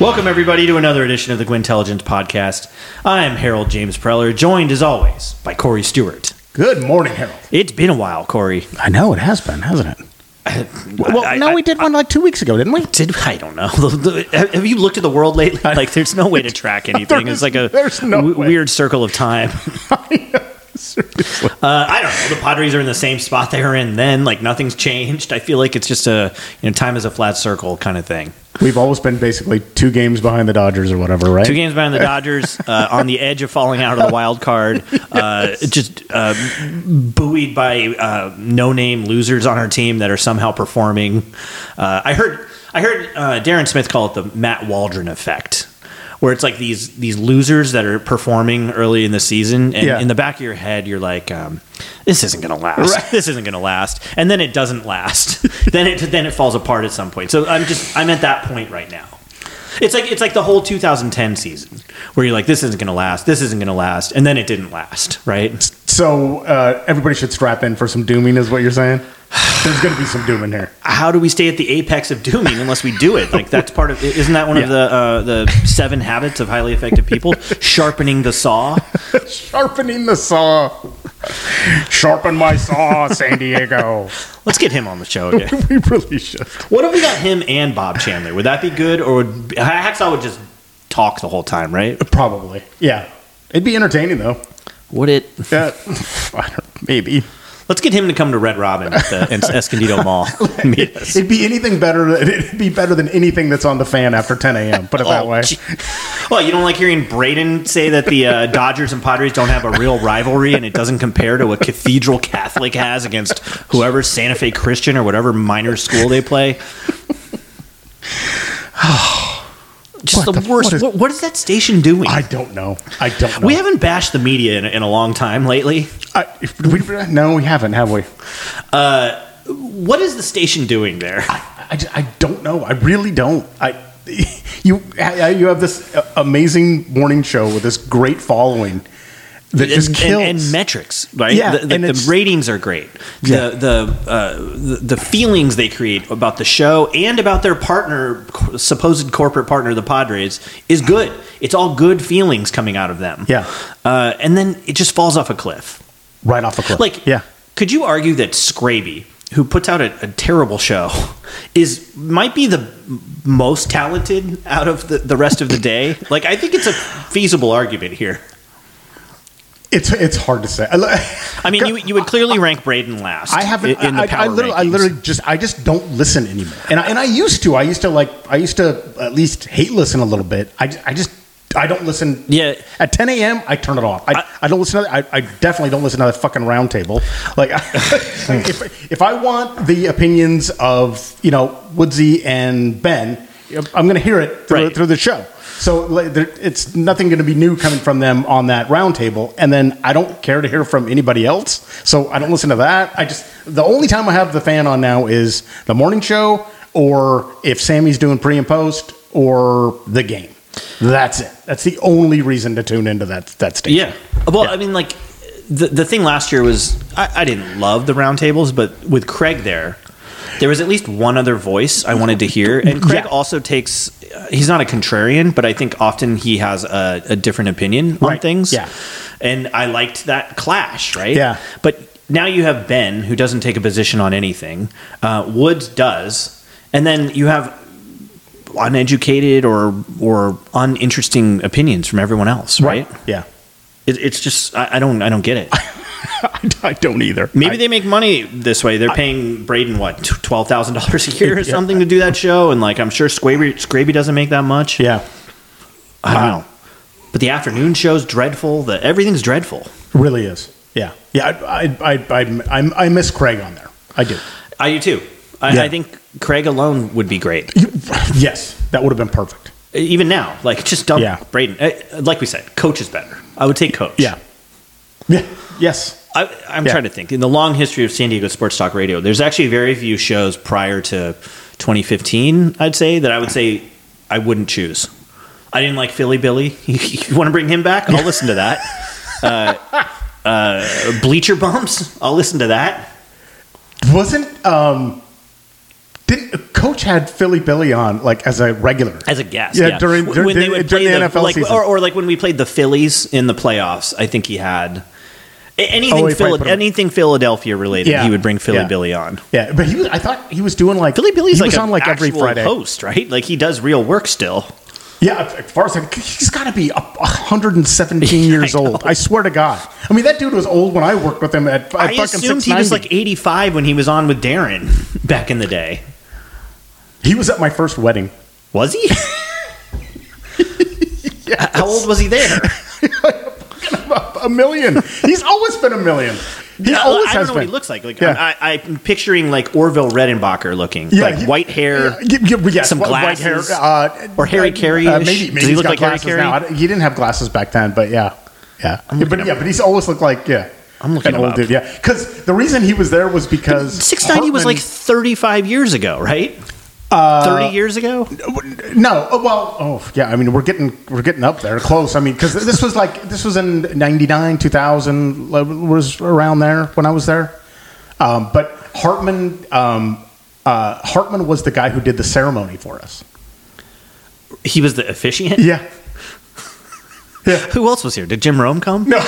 Welcome, everybody, to another edition of the Gwintelligence Podcast. I'm Harold James Preller, joined, as always, by Corey Stewart. Good morning, Harold. It's been a while, Corey. I know, it has been, hasn't it? We did one like 2 weeks ago, didn't we? I don't know. Have you looked at the world lately? Like, there's no way to track anything. It's like there's no weird circle of time. Seriously. I don't know. The Padres are in the same spot they were in then. Like, nothing's changed. I feel like it's just time is a flat circle kind of thing. We've always been basically 2 games behind the Dodgers or whatever, right? 2 games behind the Dodgers, on the edge of falling out of the wild card, just buoyed by no-name losers on our team that are somehow performing. I heard Darren Smith call it the Matt Waldron effect, where it's like these losers that are performing early in the season, and in the back of your head, you're like, this isn't going to last. Right. This isn't going to last. And then it doesn't last. then it falls apart at some point. So I'm at that point right now. It's like the whole 2010 season where you're like, this isn't going to last. This isn't going to last. And then it didn't last, right? So everybody should strap in for some dooming is what you're saying? There's going to be some dooming here. How do we stay at the apex of dooming unless we do it? Like, that's part of, isn't that one of the 7 habits of highly effective people? Sharpening the saw. Sharpening the saw. Sharpen my saw, San Diego. Let's get him on the show again. We really should. What if we got him and Bob Chandler? Would that be good? Or would Hacksaw would just talk the whole time, right? Probably. Yeah. It'd be entertaining, though. Would it? Maybe. Let's get him to come to Red Robin at the Escondido Mall. It'd be anything better. It'd be better than anything that's on the Fan after 10 a.m. Put it that way. Well, you don't like hearing Braden say that the Dodgers and Padres don't have a real rivalry, and it doesn't compare to what Cathedral Catholic has against whoever, Santa Fe Christian or whatever minor school they play. Just the worst. What is that station doing? I don't know. We haven't bashed the media in a long time lately. No, we haven't, have we? What is the station doing there? I don't know. I really don't. You have this amazing morning show with this great following that just kills. And metrics, right? Yeah, the ratings are great. Yeah. The feelings they create about the show and about their partner, supposed corporate partner, the Padres, is good. It's all good feelings coming out of them. Yeah. And then it just falls off a cliff. Right off a cliff. Like, yeah. Could you argue that Scraby, who puts out a terrible show, might be the most talented out of the rest of the day? Like, I think it's a feasible argument here. It's hard to say. I mean, you would clearly rank Braden last. I haven't. In the power rankings. I literally just don't listen anymore. And I used to. I used to at least hate listen a little bit. I don't listen. Yeah. At 10 a.m., I turn it off. I don't listen to that. I definitely don't listen to that fucking round table. Like, if I want the opinions of, Woodsy and Ben, I'm going to hear it through the show. So it's nothing going to be new coming from them on that round table. And then I don't care to hear from anybody else. So I don't listen to that. The only time I have the Fan on now is the morning show, or if Sammy's doing pre and post, or the game. That's it. That's the only reason to tune into that station. Yeah. Well, yeah. I mean, like, the thing last year was, I didn't love the roundtables, but with Craig there was at least one other voice I wanted to hear. And Craig also takes, he's not a contrarian, but I think often he has a different opinion on things. Yeah. And I liked that clash, right? Yeah. But now you have Ben, who doesn't take a position on anything. Woods does. And then you have uneducated or uninteresting opinions from everyone else, right? Yeah. It's just, I don't get it. I don't either. Maybe they make money this way. They're paying Braden, what, $12,000 a year or something to do that show? And, like, I'm sure Scraby doesn't make that much. Yeah. I don't know. But the afternoon show's dreadful. Everything's dreadful. It really is. Yeah. Yeah, I miss Craig on there. I do. I do, too. I think Craig alone would be great. Yes, that would have been perfect. Even now, like, just dump Braden. Like we said, Coach is better. I would take Coach. Yeah. Yeah. Yes. I'm trying to think. In the long history of San Diego Sports Talk Radio, there's actually very few shows prior to 2015, I'd say, that I would say I wouldn't choose. I didn't like Philly Billy. You want to bring him back? I'll listen to that. Bleacher Bumps? I'll listen to that. Wasn't Coach had Philly Billy on like as a regular, as a guest. Yeah, during they would during play the NFL like, season. or like when we played the Phillies in the playoffs. I think he had anything anything Philadelphia related. Yeah. He would bring Philly Yeah. Billy on. Yeah, but I thought he was doing like Philly Billy's he like was on like every actual Friday. host, right? Like he does real work still. Yeah, as far as he's got to be 117 years old. I swear to God. I mean, that dude was old when I worked with him at fucking I assumed 690. he was like 85 when he was on with Darren back in the day. He was at my first wedding. Was he? Yes. How old was he there? $1 million. He's always been $1 million. He always I has don't know been. what he looks like. Like Yeah. I'm picturing like Orville Redenbacher looking, Yeah, like white hair, yes, some white glasses, hair, or Harry Carey. Maybe Does he he's look got like Harry glasses Carey? now. He didn't have glasses back then, but yeah. But he's always looked like I'm looking an him old up. dude. Yeah, because the reason he was there was because 690 was like Hartman- 35 years ago, right? 30 years ago. No, I mean, we're getting up there, close. I mean, because this was in '99, 2000 was around there when I was there. But Hartman was the guy who did the ceremony for us. He was the officiant. Yeah. Yeah. Who else was here? Did Jim Rome come? No.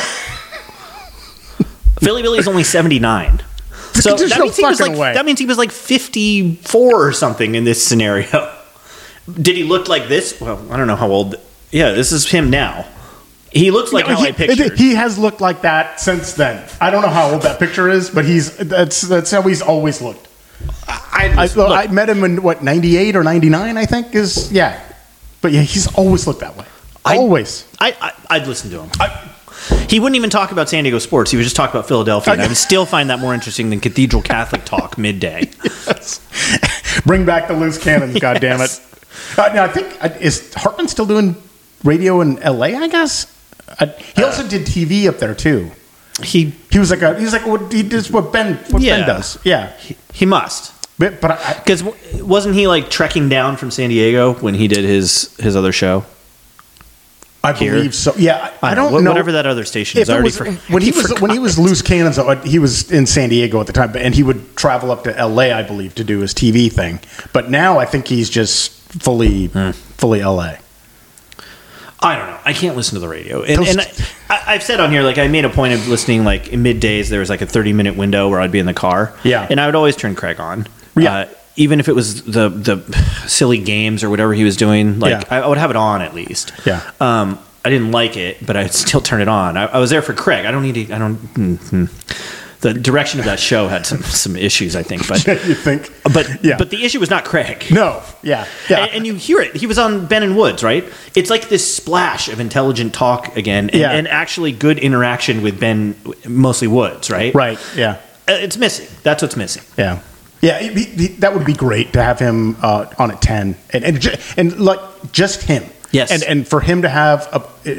Philly Billy's only 79. So There's that no means, he was fucking like, way. that means he was like 54 or something in this scenario. Did he look like this? Well, I don't know how old. Yeah, this is him now. He looks like how I pictured. He has looked like that since then. I don't know how old that picture is, but that's how he's always looked. I met him in what 98 or 99, I think is yeah. But yeah, he's always looked that way. Always. I'd listen to him. He wouldn't even talk about San Diego sports. He would just talk about Philadelphia. And I would still find that more interesting than Cathedral Catholic talk midday. Yes. Bring back the loose cannons, goddammit. Now, I think, is Hartman still doing radio in L.A., I guess? He also did TV up there, too. He was like he does what Ben does. Yeah. He must. But Because wasn't he like trekking down from San Diego when he did his other show? I believe so. Yeah, I don't know. Whatever that other station is. When he was loose cannons, he was in San Diego at the time, and he would travel up to L.A., I believe, to do his TV thing. But now I think he's just fully L.A. I don't know. I can't listen to the radio, and I've said on here like I made a point of listening like in middays. There was like a 30-minute window where I'd be in the car, and I would always turn Craig on, even if it was the silly games or whatever he was doing. Like I would have it on at least. Yeah. I didn't like it, but I'd still turn it on. I was there for Craig. I don't need to. I don't. The direction of that show had some issues, I think. But you think? But the issue was not Craig. No. Yeah. And you hear it. He was on Ben and Woods, right? It's like this splash of intelligent talk again, and actually good interaction with Ben, mostly Woods, right? Right. Yeah. It's missing. That's what's missing. Yeah. Yeah. That would be great to have him on at 10, and like just him. Yes. And for him to have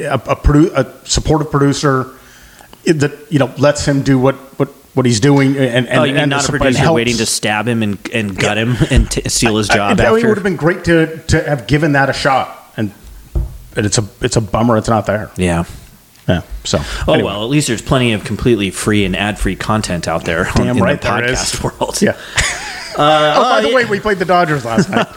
a supportive producer that lets him do what he's doing and you mean not a producer waiting to stab him and gut him and steal his job after? It would have been great to have given that a shot, and it's a bummer it's not there. Yeah. Yeah. So. Anyway. Well, at least there's plenty of completely free and ad-free content out there in the podcast world. Yeah. By the way, we played the Dodgers last night.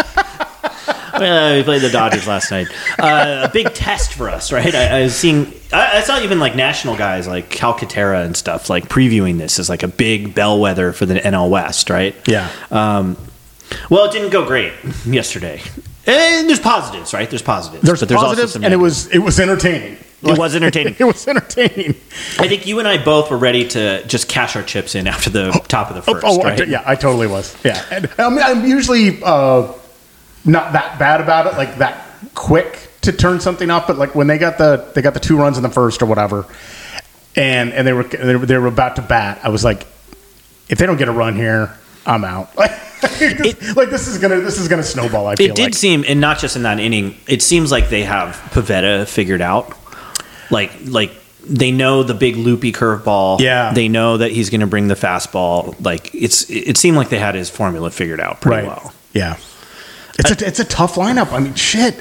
We played the Dodgers last night. A big test for us, right? I saw even like national guys like Cal Catera and stuff like previewing this as like a big bellwether for the NL West, right? Yeah. Well, it didn't go great yesterday. And there's positives, right? There's positives. But there's positives, also some negatives. And it was entertaining. It was entertaining. It was entertaining. I think you and I both were ready to just cash our chips in after the top of the first, right? Yeah, I totally was. Yeah. And, I'm usually not that bad about it, like that quick to turn something up, but like when they got the 2 runs in the first or whatever, and they were about to bat, I was like, if they don't get a run here, I'm out. Like this is gonna snowball. I feel it did seem, and not just in that inning, it seems like they have Pivetta figured out. Like they know the big loopy curveball. Yeah, they know that he's going to bring the fastball. Like it seemed like they had his formula figured out pretty well. Yeah. It's a tough lineup. I mean, shit.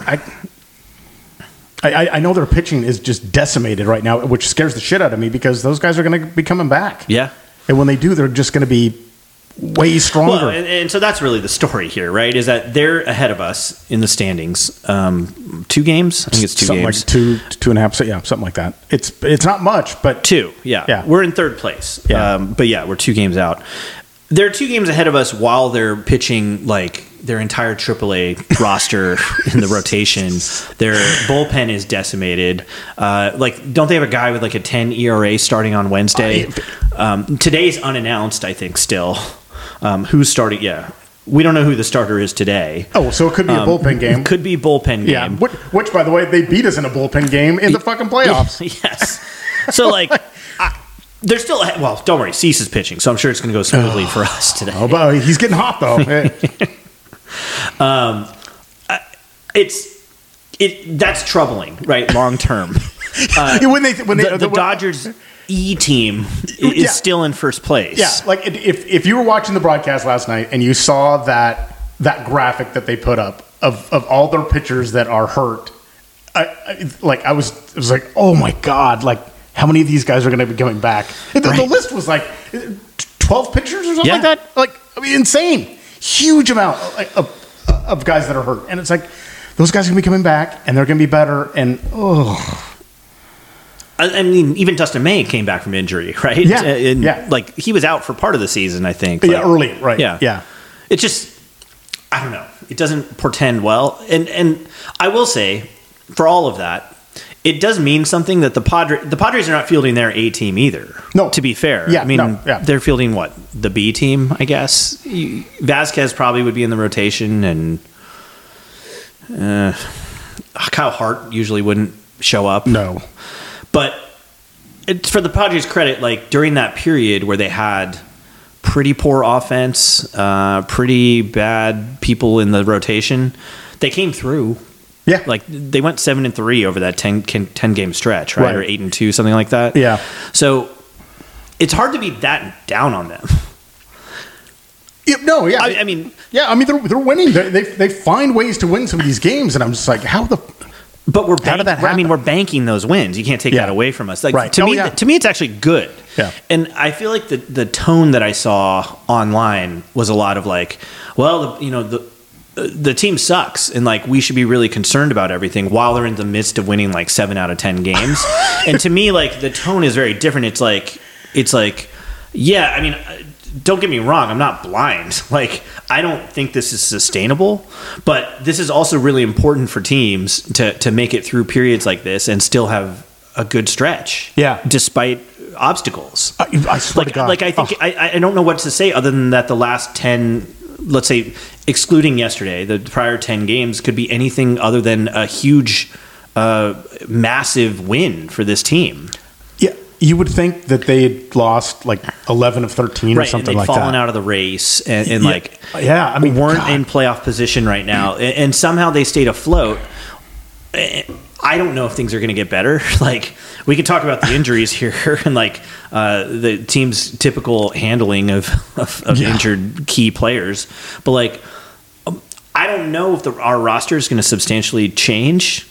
I know their pitching is just decimated right now, which scares the shit out of me because those guys are going to be coming back. Yeah. And when they do, they're just going to be way stronger. Well, and so that's really the story here, right? Is that they're ahead of us in the standings. 2 games? I think it's 2 something games. like 2.5. So yeah, something like that. It's not much, but 2. Yeah. We're in 3rd place. Yeah. But yeah, we're 2 games out. They're 2 games ahead of us while they're pitching like their entire AAA roster in the rotation. Their bullpen is decimated. Don't they have a guy with like a 10 ERA starting on Wednesday? Today's unannounced, I think, still. Who's starting? Yeah. We don't know who the starter is today. Oh, so it could be a bullpen game. Could be bullpen game. Yeah, which, by the way, they beat us in a bullpen game in the fucking playoffs. Yes. So, they're still ahead. Well, don't worry. Cease is pitching, so I'm sure it's going to go smoothly for us today. Oh, but he's getting hot, though. That's troubling, right? Long term. The Dodgers E team is still in first place. Yeah, like if you were watching the broadcast last night and you saw that graphic that they put up of all their pitchers that are hurt, I was like, oh my god, like how many of these guys are going to be coming back? The list was like 12 pitchers or something like that. Like, I mean, insane, huge amount of guys that are hurt, and it's like those guys are going to be coming back and they're going to be better. And I mean, even Dustin May came back from injury, right? Yeah, Like he was out for part of the season, I think. Early, right? Yeah. It's just, I don't know. It doesn't portend well, and I will say, for all of that, it does mean something that the Padres are not fielding their A team either. No, to be fair, yeah, I mean, they're fielding the B team, I guess. Vasquez probably would be in the rotation, and Kyle Hart usually wouldn't show up. No. But it's for the Padres' credit, like during that period where they had pretty poor offense, pretty bad people in the rotation, they came through. Yeah, like they went 7-3 over that 10 game stretch, right? Or 8-2, something like that. Yeah. So it's hard to be that down on them. I mean, they're winning. They find ways to win some of these games, and I'm just like, how the. But how did that happen? I mean, we're banking those wins. You can't take that away from us. Like right. to me, it's actually good. Yeah. And I feel like the tone that I saw online was a lot of like, well, the team sucks, and like we should be really concerned about everything while they're in the midst of winning like 7 out of 10 games. And to me, like the tone is very different. It's like, yeah, I mean. Don't get me wrong, I'm not blind. Like, I don't think this is sustainable, but this is also really important for teams to make it through periods like this and still have a good stretch. Yeah. Despite obstacles. I swear to God. Like, I think, I don't know what to say other than that the last 10, let's say, excluding yesterday, the prior 10 games could be anything other than a huge, massive win for this team. Yeah. You would think that they had lost like 11 of 13 or something like that. Right, and they'd fallen out of the race and I mean, weren't in playoff position right now. And somehow they stayed afloat. I don't know if things are going to get better. Like, we could talk about the injuries here and like the team's typical handling of injured key players. But like, I don't know if our roster is going to substantially change.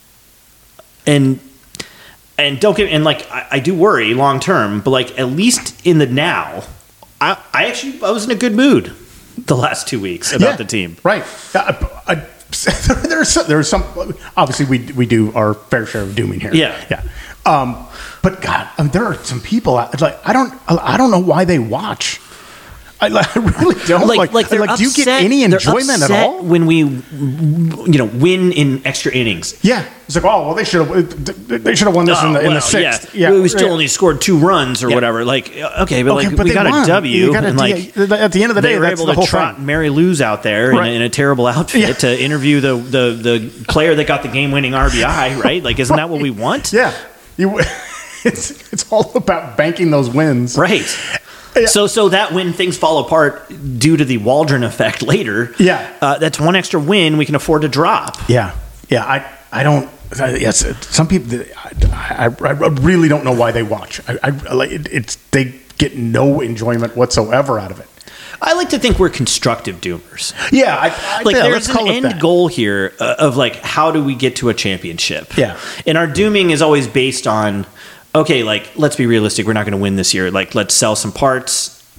And don't get, and like I do worry long term, but like at least in the now, I was in a good mood the last 2 weeks about the team. Right. There's some obviously we do our fair share of dooming here. Yeah. But God, I mean, there are some people like I don't know why they watch. I really don't. Like do you get any enjoyment at all when we, win in extra innings? Yeah, it's like, oh well, they should have won this in the sixth. Yeah, we still only scored 2 runs or whatever. Like, okay, but we got a W, and like at the end of the day, they were able to trot Mary Lou's out there in a terrible outfit to interview the player that got the game-winning RBI. Right? Like, isn't that what we want? Yeah, it's all about banking those wins, right? Yeah. So that when things fall apart due to the Waldron effect later, that's one extra win we can afford to drop. Yeah. I don't. Yes, some people. I really don't know why they watch. They get no enjoyment whatsoever out of it. I like to think we're constructive doomers. Yeah, there's an end goal here of like, how do we get to a championship? Yeah, and our dooming is always based on, okay, like, let's be realistic. We're not going to win this year. Like, let's sell some parts.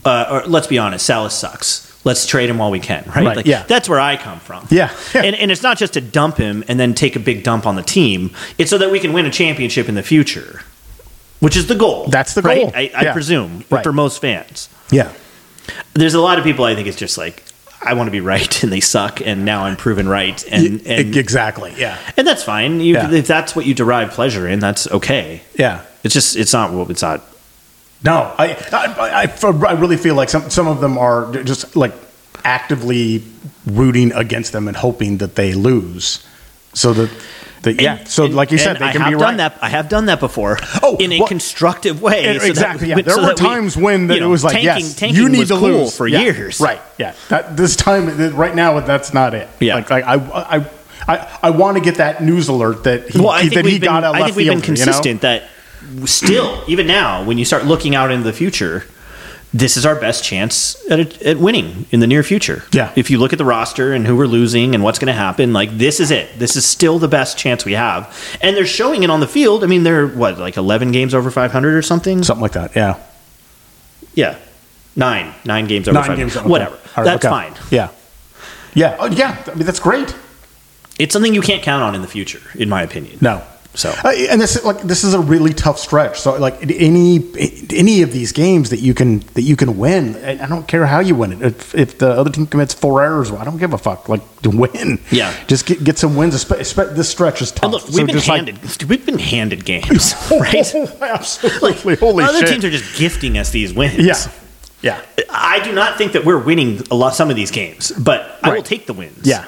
or let's be honest, Salas sucks. Let's trade him while we can, right? Right, yeah. That's where I come from. Yeah. And it's not just to dump him and then take a big dump on the team. It's so that we can win a championship in the future, which is the goal. That's the right? goal. I presume, Right. for most fans. Yeah. There's a lot of people I think it's just like, I want to be right and they suck, and now I'm proven right. And Exactly. Yeah. and that's fine. If that's what you derive pleasure in, that's okay. Yeah. It's not. No, I really feel like some of them are just like actively rooting against them and hoping that they lose, so that So like you said, they can be right. I have done that before. In a constructive way. Exactly. There were times when it was like, tanking you need was to cool lose for years. Right. Yeah. This time, right now, that's not it. Yeah. Like I want to get that news alert that he got a left I think we've been fielder, consistent that still, even now, when you start looking out into the future, this is our best chance at winning in the near future. Yeah. If you look at the roster and who we're losing and what's going to happen, like, this is it. This is still the best chance we have. And they're showing it on the field. I mean, they're, 11 games over 500 or something? Something like that, yeah. Yeah. 9 games over 500. Games, okay. Whatever. Right, That's okay. fine. Yeah. Yeah. Oh, yeah. I mean, that's great. It's something you can't count on in the future, in my opinion. No. So and this is a really tough stretch. So like any of these games that you can win, I don't care how you win it. If the other team commits 4 errors, I don't give a fuck. Like, to win, yeah, just get some wins. This stretch is tough. And look, we've been handed games, right? Absolutely. Like, Holy other shit. teams are just gifting us these wins. Yeah. Yeah. I do not think that we're winning some of these games, but I will take the wins. Yeah.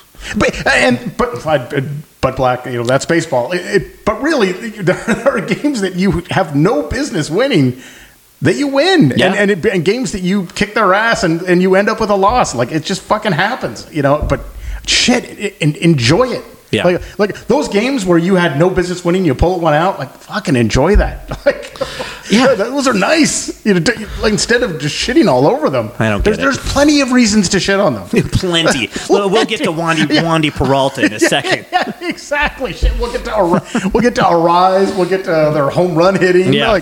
But Black, that's baseball. But really, there are games that you have no business winning that you win, yeah. and games that you kick their ass and you end up with a loss. Like, it just fucking happens, But shit, enjoy it. Yeah. Like those games where you had no business winning, you pull one out. Like, fucking enjoy that. Yeah, those are nice. Instead of just shitting all over them. I don't get There's plenty of reasons to shit on them. Plenty. We'll get to Wandy Peralta in a second. Yeah, exactly. Shit, we'll get to Arise. We'll get to their home run hitting. Yeah.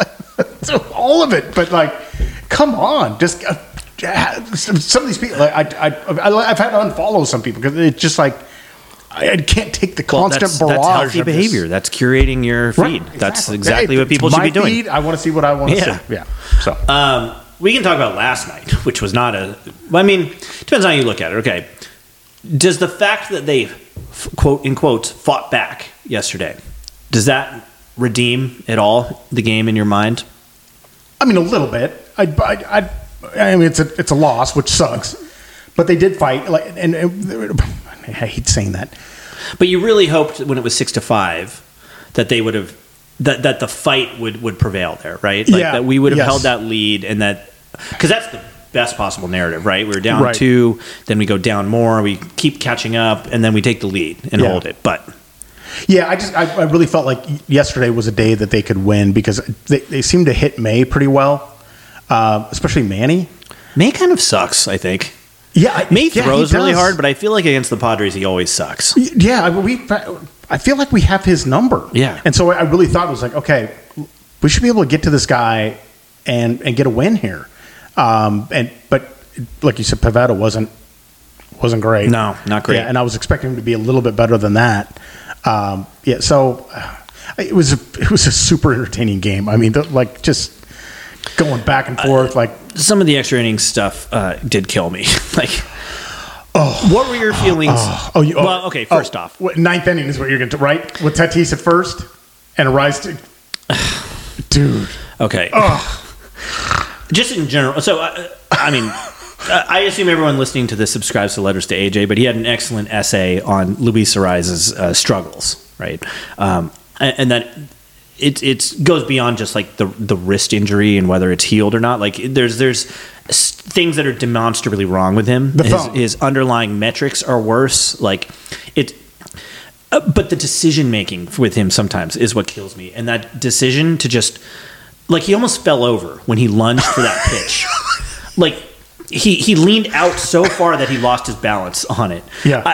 All of it. But come on, just some of these people. I've had to unfollow some people because it's just like, I can't take the constant barrage. That's healthy behavior. That's curating your feed. Right, exactly. That's exactly what people should be doing. Feed, I want to see what I want to see. Yeah. So we can talk about last night, which was not depends on how you look at it. Okay. Does the fact that they, quote in quotes, fought back yesterday, does that redeem at all the game in your mind? I mean, a little bit. I mean, it's a loss, which sucks. But they did fight, and I hate saying that. But you really hoped when it was 6-5 that they would have that the fight would prevail there, right? That we would have held that lead, and that, because that's the best possible narrative, right? We were down 2, then we go down more, we keep catching up, and then we take the lead and hold it. But yeah, I really felt like yesterday was a day that they could win because they seemed to hit May pretty well, especially Manny. May kind of sucks, I think. Yeah, May throws really hard, but I feel like against the Padres he always sucks. Yeah, I feel like we have his number. Yeah, and so I really thought it was like, okay, we should be able to get to this guy and get a win here. But like you said, Pivetta wasn't great. No, not great. Yeah, and I was expecting him to be a little bit better than that. So it was a super entertaining game. I mean, just going back and forth, some of the extra innings stuff did kill me. What were your feelings? Well, okay. First off, ninth inning is what you're going to right with Tatis at first and Arise to dude. Okay. Just in general. So I mean, I assume everyone listening to this subscribes to Letters to AJ, but he had an excellent essay on Luis Ariza's struggles, right? And that. It goes beyond just like the wrist injury and whether it's healed or not. Like there's things that are demonstrably wrong with him. His underlying metrics are worse. Like but the decision making with him sometimes is what kills me. And that decision to just he almost fell over when he lunged for that pitch. He leaned out so far that he lost his balance on it. Yeah,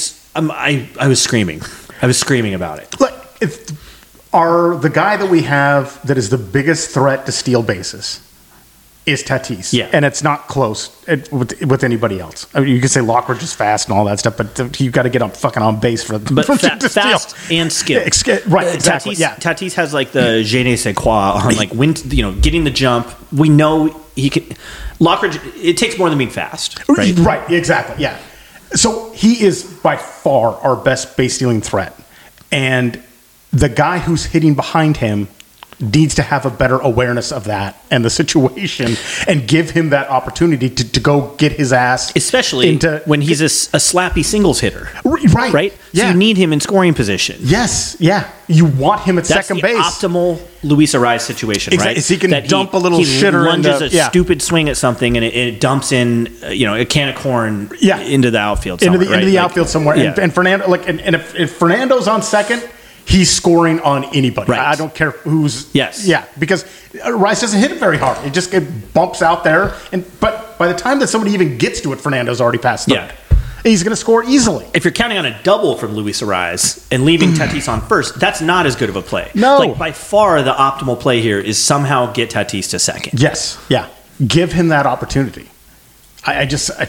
I was screaming. I was screaming about it. Are the guy that we have that is the biggest threat to steal bases, is Tatis. Yeah. And it's not close with anybody else. I mean, you can say Lockridge is fast and all that stuff, but you've got to get fucking on base for But fast and skill. Right, exactly. Tatis has like the je ne sais quoi on like getting the jump. We know he can. Lockridge, it takes more than being fast. Right? Right, exactly. Yeah. So he is by far our best base stealing threat. And the guy who's hitting behind him needs to have a better awareness of that and the situation and give him that opportunity to go get his ass. Especially when he's a slappy singles hitter. Right. Right? Yeah. So you need him in scoring position. Yes. Yeah. You want him at That's second the base. optimal Luis Arraez situation, Exactly. right? So he can dump a little shitter. He lunges a stupid swing at something and it dumps in, a can of corn into the outfield somewhere. Into the outfield somewhere. Yeah. And Fernando, and if Fernando's on second, he's scoring on anybody. Right. I don't care who's. Yes. Yeah, because Rice doesn't hit it very hard. It just bumps out there. But by the time that somebody even gets to it, Fernando's already past third. Yeah. He's going to score easily. If you're counting on a double from Luis Arraez and leaving Tatis on first, that's not as good of a play. No. Like by far the optimal play here is somehow get Tatis to second. Yes. Yeah. Give him that opportunity. It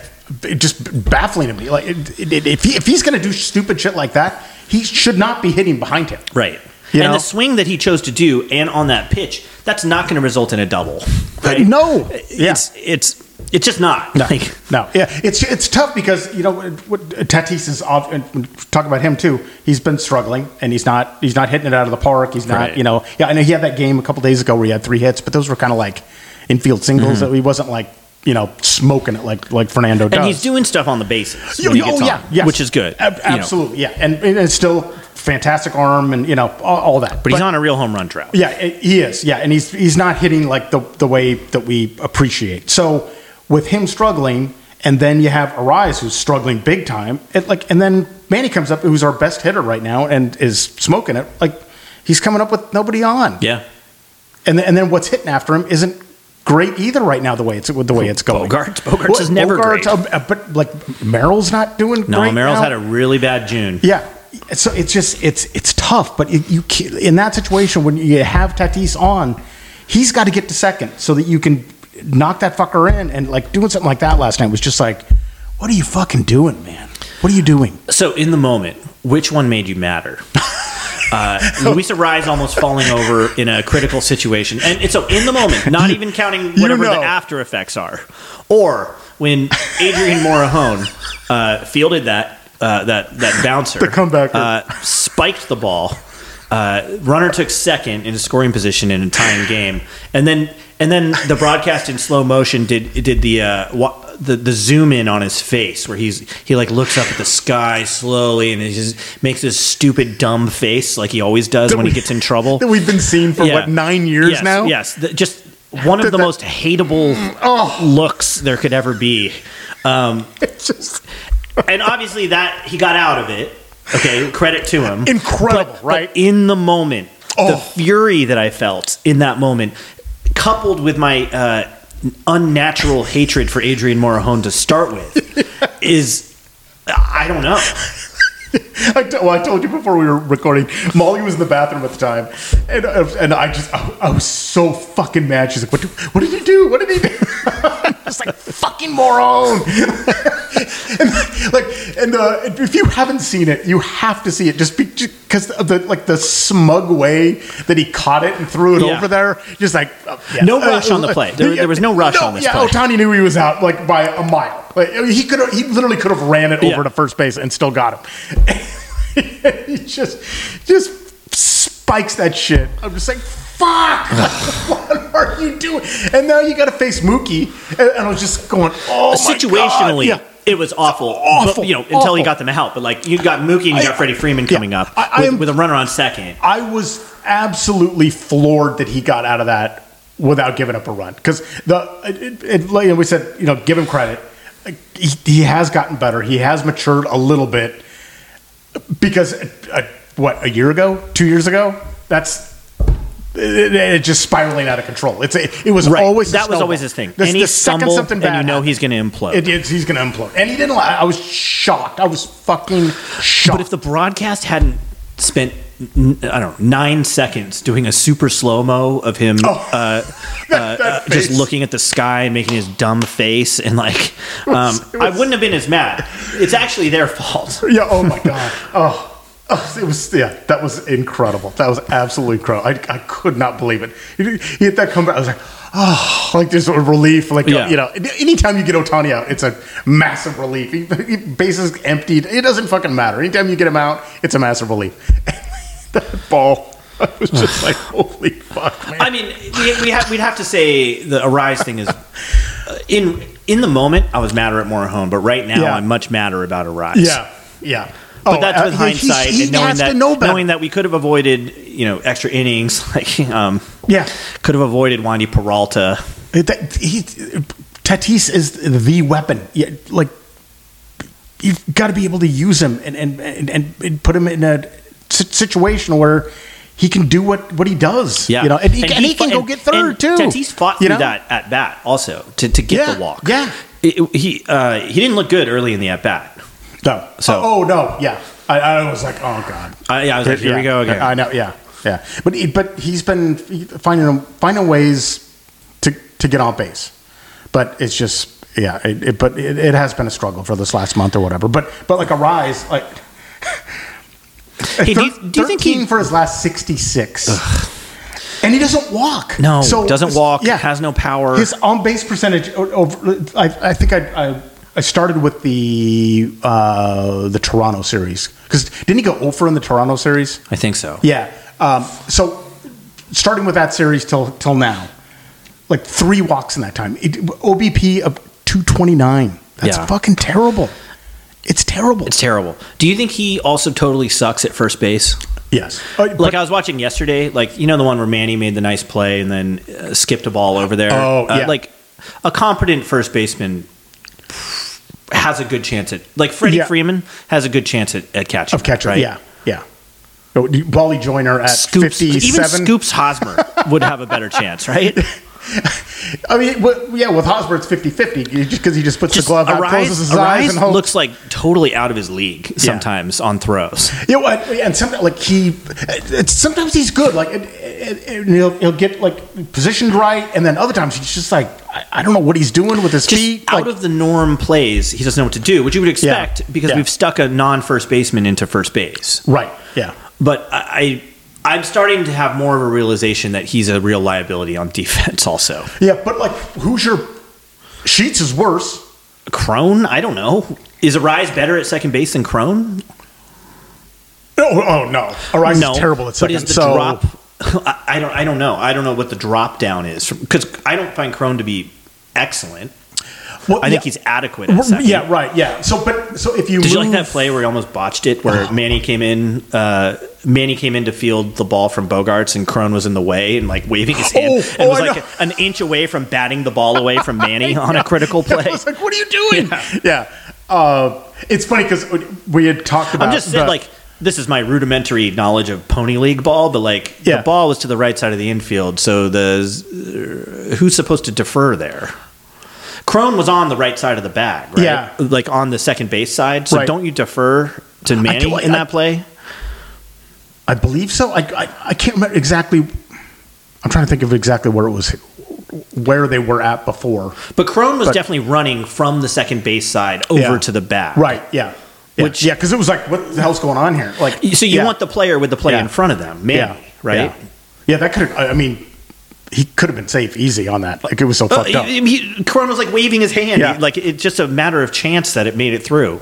just baffling to me. Like if he's going to do stupid shit like that, he should not be hitting behind him. Right. You and know? the swing that he chose to do and on that pitch, that's not going to result in a double. Right? No. Yeah. It's just not. No. No. Yeah. It's tough because, Tatis is off, and talk about him too. He's been struggling and he's not hitting it out of the park. He's not, Right. I know he had that game a couple days ago where he had 3 hits, but those were kind of like infield singles. He wasn't like, smoking it like Fernando does. And he's doing stuff on the bases. Yes. Which is good. Absolutely. Yeah. And it's still fantastic arm and, all that. But he's on a real home run drought. Yeah, he is. Yeah, and he's not hitting like the way that we appreciate. So with him struggling, and then you have Arraez who's struggling big time, and then Manny comes up, who's our best hitter right now, and is smoking it. Like he's coming up with nobody on. Yeah. And then what's hitting after him isn't great either right now. The way it's going. Bogarts is never great. But like Merrill's not doing great. No, Merrill's now. had a really bad June. Yeah. So it's tough, but you in that situation when you have Tatis on, he's got to get to second so that you can knock that fucker in. And like doing something like that last night was just like, what are you fucking doing, man? What are you doing? So in the moment, which one made you madder? Luis Arraez almost falling over in a critical situation, and so in the moment, not even counting whatever the after effects are, or when Adrian Morejon fielded that bouncer, the comebacker, spiked the ball. Runner took second in a scoring position in a tying game, and then the broadcast in slow motion did the zoom in on his face where he like looks up at the sky slowly and he just makes this stupid dumb face like he always does when he gets in trouble. That we've been seeing for 9 years now. Yes, just one of the most hateable looks there could ever be. It's just. And obviously that he got out of it. Okay, credit to him. Incredible, right? But in the moment, the fury that I felt in that moment, coupled with my unnatural hatred for Adrian Morejon to start with, is I don't know. I told you before we were recording, Molly was in the bathroom at the time, and I was so fucking mad. She's like, what did he do? What did he do? It's like, fucking moron. and if you haven't seen it, you have to see it just because of the smug way that he caught it and threw it over there. Just like no rush on the play. There was no rush on this play. Ohtani knew he was out like by a mile. Like, he literally could have ran it over to first base and still got him. He just spikes that shit. I'm just like, fuck! What are you doing? And now you got to face Mookie, and I was just going, situationally, my God. it was awful. Awful. But, until he got them out. But like you got Mookie and you got Freddie Freeman coming up with a runner on second. I was absolutely floored that he got out of that without giving up a run because like we said, give him credit. He has gotten better. He has matured a little bit because a year ago, 2 years ago, it's just spiraling out of control. It was always that was always his thing. Any stumble, and he's going to implode. He's going to implode, and he didn't. I was shocked. I was fucking shocked. But if the broadcast hadn't spent I don't know, 9 seconds doing a super slow-mo of him that just face. looking at the sky and making his dumb face. And like, I wouldn't have been as mad. It's actually their fault. Yeah. Oh my god. It was that was incredible. That was absolutely incredible. I could not believe it. He hit that comeback. I was like, like there's a relief. Like anytime you get Ohtani out, it's a massive relief. He bases emptied. It doesn't fucking matter. Anytime you get him out, it's a massive relief. That ball. I was just like, holy fuck, man. I mean, we'd have to say the Arise thing is in the moment. I was madder at Morejon, but right now I'm much madder about Arise. Yeah. But that's with hindsight he and knowing that we could have avoided, extra innings. Like, could have avoided Wandy Peralta. Tatis is the weapon. Yeah, like you've got to be able to use him and put him in a situation where he can do what he does. Yeah, and he can go get third too. Tatis fought through that at bat also to get the walk. Yeah, he didn't look good early in the at bat. No. So. No. Yeah. I was like, oh god. I was like, here we go again. I know. Yeah. But he's been finding ways to get on base, but it's just it has been a struggle for this last month or whatever. But like Arise, like. Hey, do you think he for his last 66? And he doesn't walk. No, doesn't walk. Yeah. Has no power. His on base percentage. I think I started with the Toronto series because didn't he go 0 for in the Toronto series? I think so. Yeah. So starting with that series till now, like 3 walks in that time. OBP of 229. That's fucking terrible. It's terrible. It's terrible. Do you think he also totally sucks at first base? Yes. I was watching yesterday, like, the one where Manny made the nice play and then skipped a ball over there. Like, a competent first baseman has a good chance at, like, Freddie Freeman has a good chance at catching. Right? Yeah. Wally Joyner at 57. Even Scoops Hosmer would have a better chance, right? I mean, with Hosmer, it's 50-50 because he just puts the glove out, closes his eyes, and hopes. Looks like totally out of his league sometimes on throws. And sometimes like sometimes he's good, like and he'll get like positioned right, and then other times he's just like I don't know what he's doing with his feet. Out of the norm plays, he doesn't know what to do, which you would expect because we've stuck a non-first baseman into first base. Right. Yeah. But I'm starting to have more of a realization that he's a real liability on defense also. Yeah, but like Sheets is worse. Cron? I don't know. Is Arise better at second base than Cron? No. Arise is terrible at second. But is the drop? I don't know. I don't know what the drop down is because I don't find Cron to be excellent. Well, I think he's adequate at second. Yeah, right. Yeah. So if you did you like that play where he almost botched it, where Manny came in to field the ball from Bogarts and Cron was in the way and like waving his hand and was like an inch away from batting the ball away from Manny on a critical play. I was like, what are you doing? Yeah. It's funny because we had talked about. I'm just saying, like, this is my rudimentary knowledge of Pony League ball, but like the ball was to the right side of the infield, so who's supposed to defer there? Cron was on the right side of the bag, right? Yeah. Like on the second base side. So don't you defer to Manny in that play? I believe so. I can't remember exactly. I'm trying to think of exactly where they were at before. But Cron was definitely running from the second base side over to the bag. Right, yeah. Because it was like, what the hell's going on here? Like, so you want the player with the play in front of them, Manny, right? Yeah, that could have, he could have been safe easy on that. Like, it was so fucked up. Cron was like waving his hand. Yeah. Like, it's just a matter of chance that it made it through.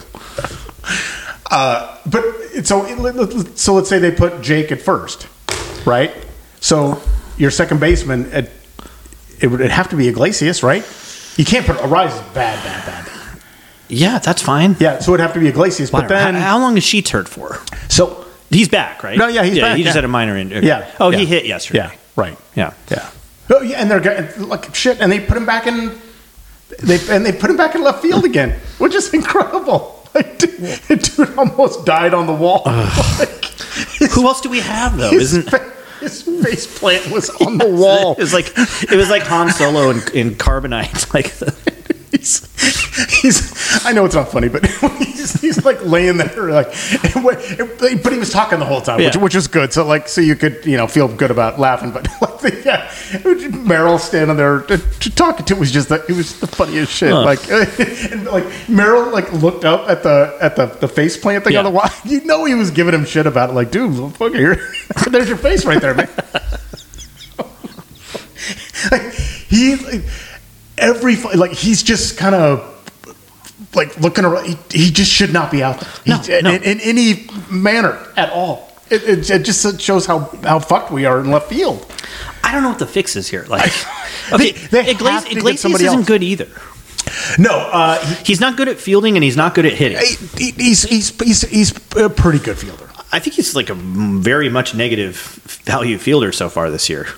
So let's say they put Jake at first, right? So your second baseman, it would have to be Iglesias, right? You can't put Arise is bad. Yeah, that's fine. Yeah, so it'd have to be Iglesias. But then, how long is Sheets hurt for? So he's back, right? No, yeah, he's back. He just had a minor injury. Yeah. Oh, he hit yesterday. Yeah. Right. Yeah. Oh, yeah, and they're like shit, and they put him back in. They put him back in left field again, which is incredible. Like, dude almost died on the wall. Like, who else do we have though? His face plant was on the wall. It was like Han Solo in Carbonite. Like he's I know it's not funny, but he's like laying there, like, but he was talking the whole time, which was good. So like, so you could feel good about laughing, but like Meryl standing there talking to him was it was the funniest shit. Huh. Like, and like Meryl like looked up at the face plant thing on the wall. He was giving him shit about it. Like, dude, fuck here, there's your face right there, man. Like, he's just kind of like looking around. He just should not be out there in any manner at all. It just shows how fucked we are in left field. I don't know what the fix is here. Like, okay, Iglesias isn't else. good either. No, he's not good at fielding, and he's not good at hitting. He's a pretty good fielder. I think he's like a very much negative value fielder so far this year.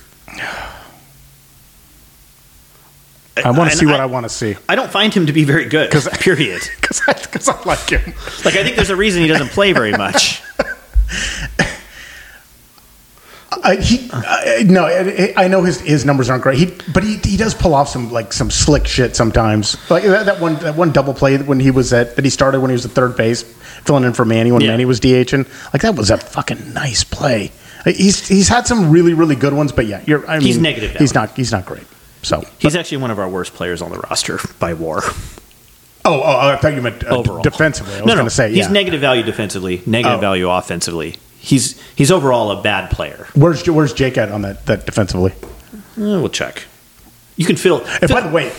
I want to see what I want to see. I don't find him to be very good, period. Because I like him. Like, I think there's a reason he doesn't play very much. I know his numbers aren't great. But he does pull off some slick shit sometimes. Like that one double play when he was that he started when he was at third base, filling in for Manny when Manny was DHing. Like, that was a fucking nice play. He's had some really, really good ones, but he's negative. He's not great. So he's actually one of our worst players on the roster by WAR. Oh, I thought you meant overall defensively. I was going to say he's negative value defensively, negative value offensively. He's overall a bad player. Where's Jake at on that defensively? We'll check. You can feel. And by the way,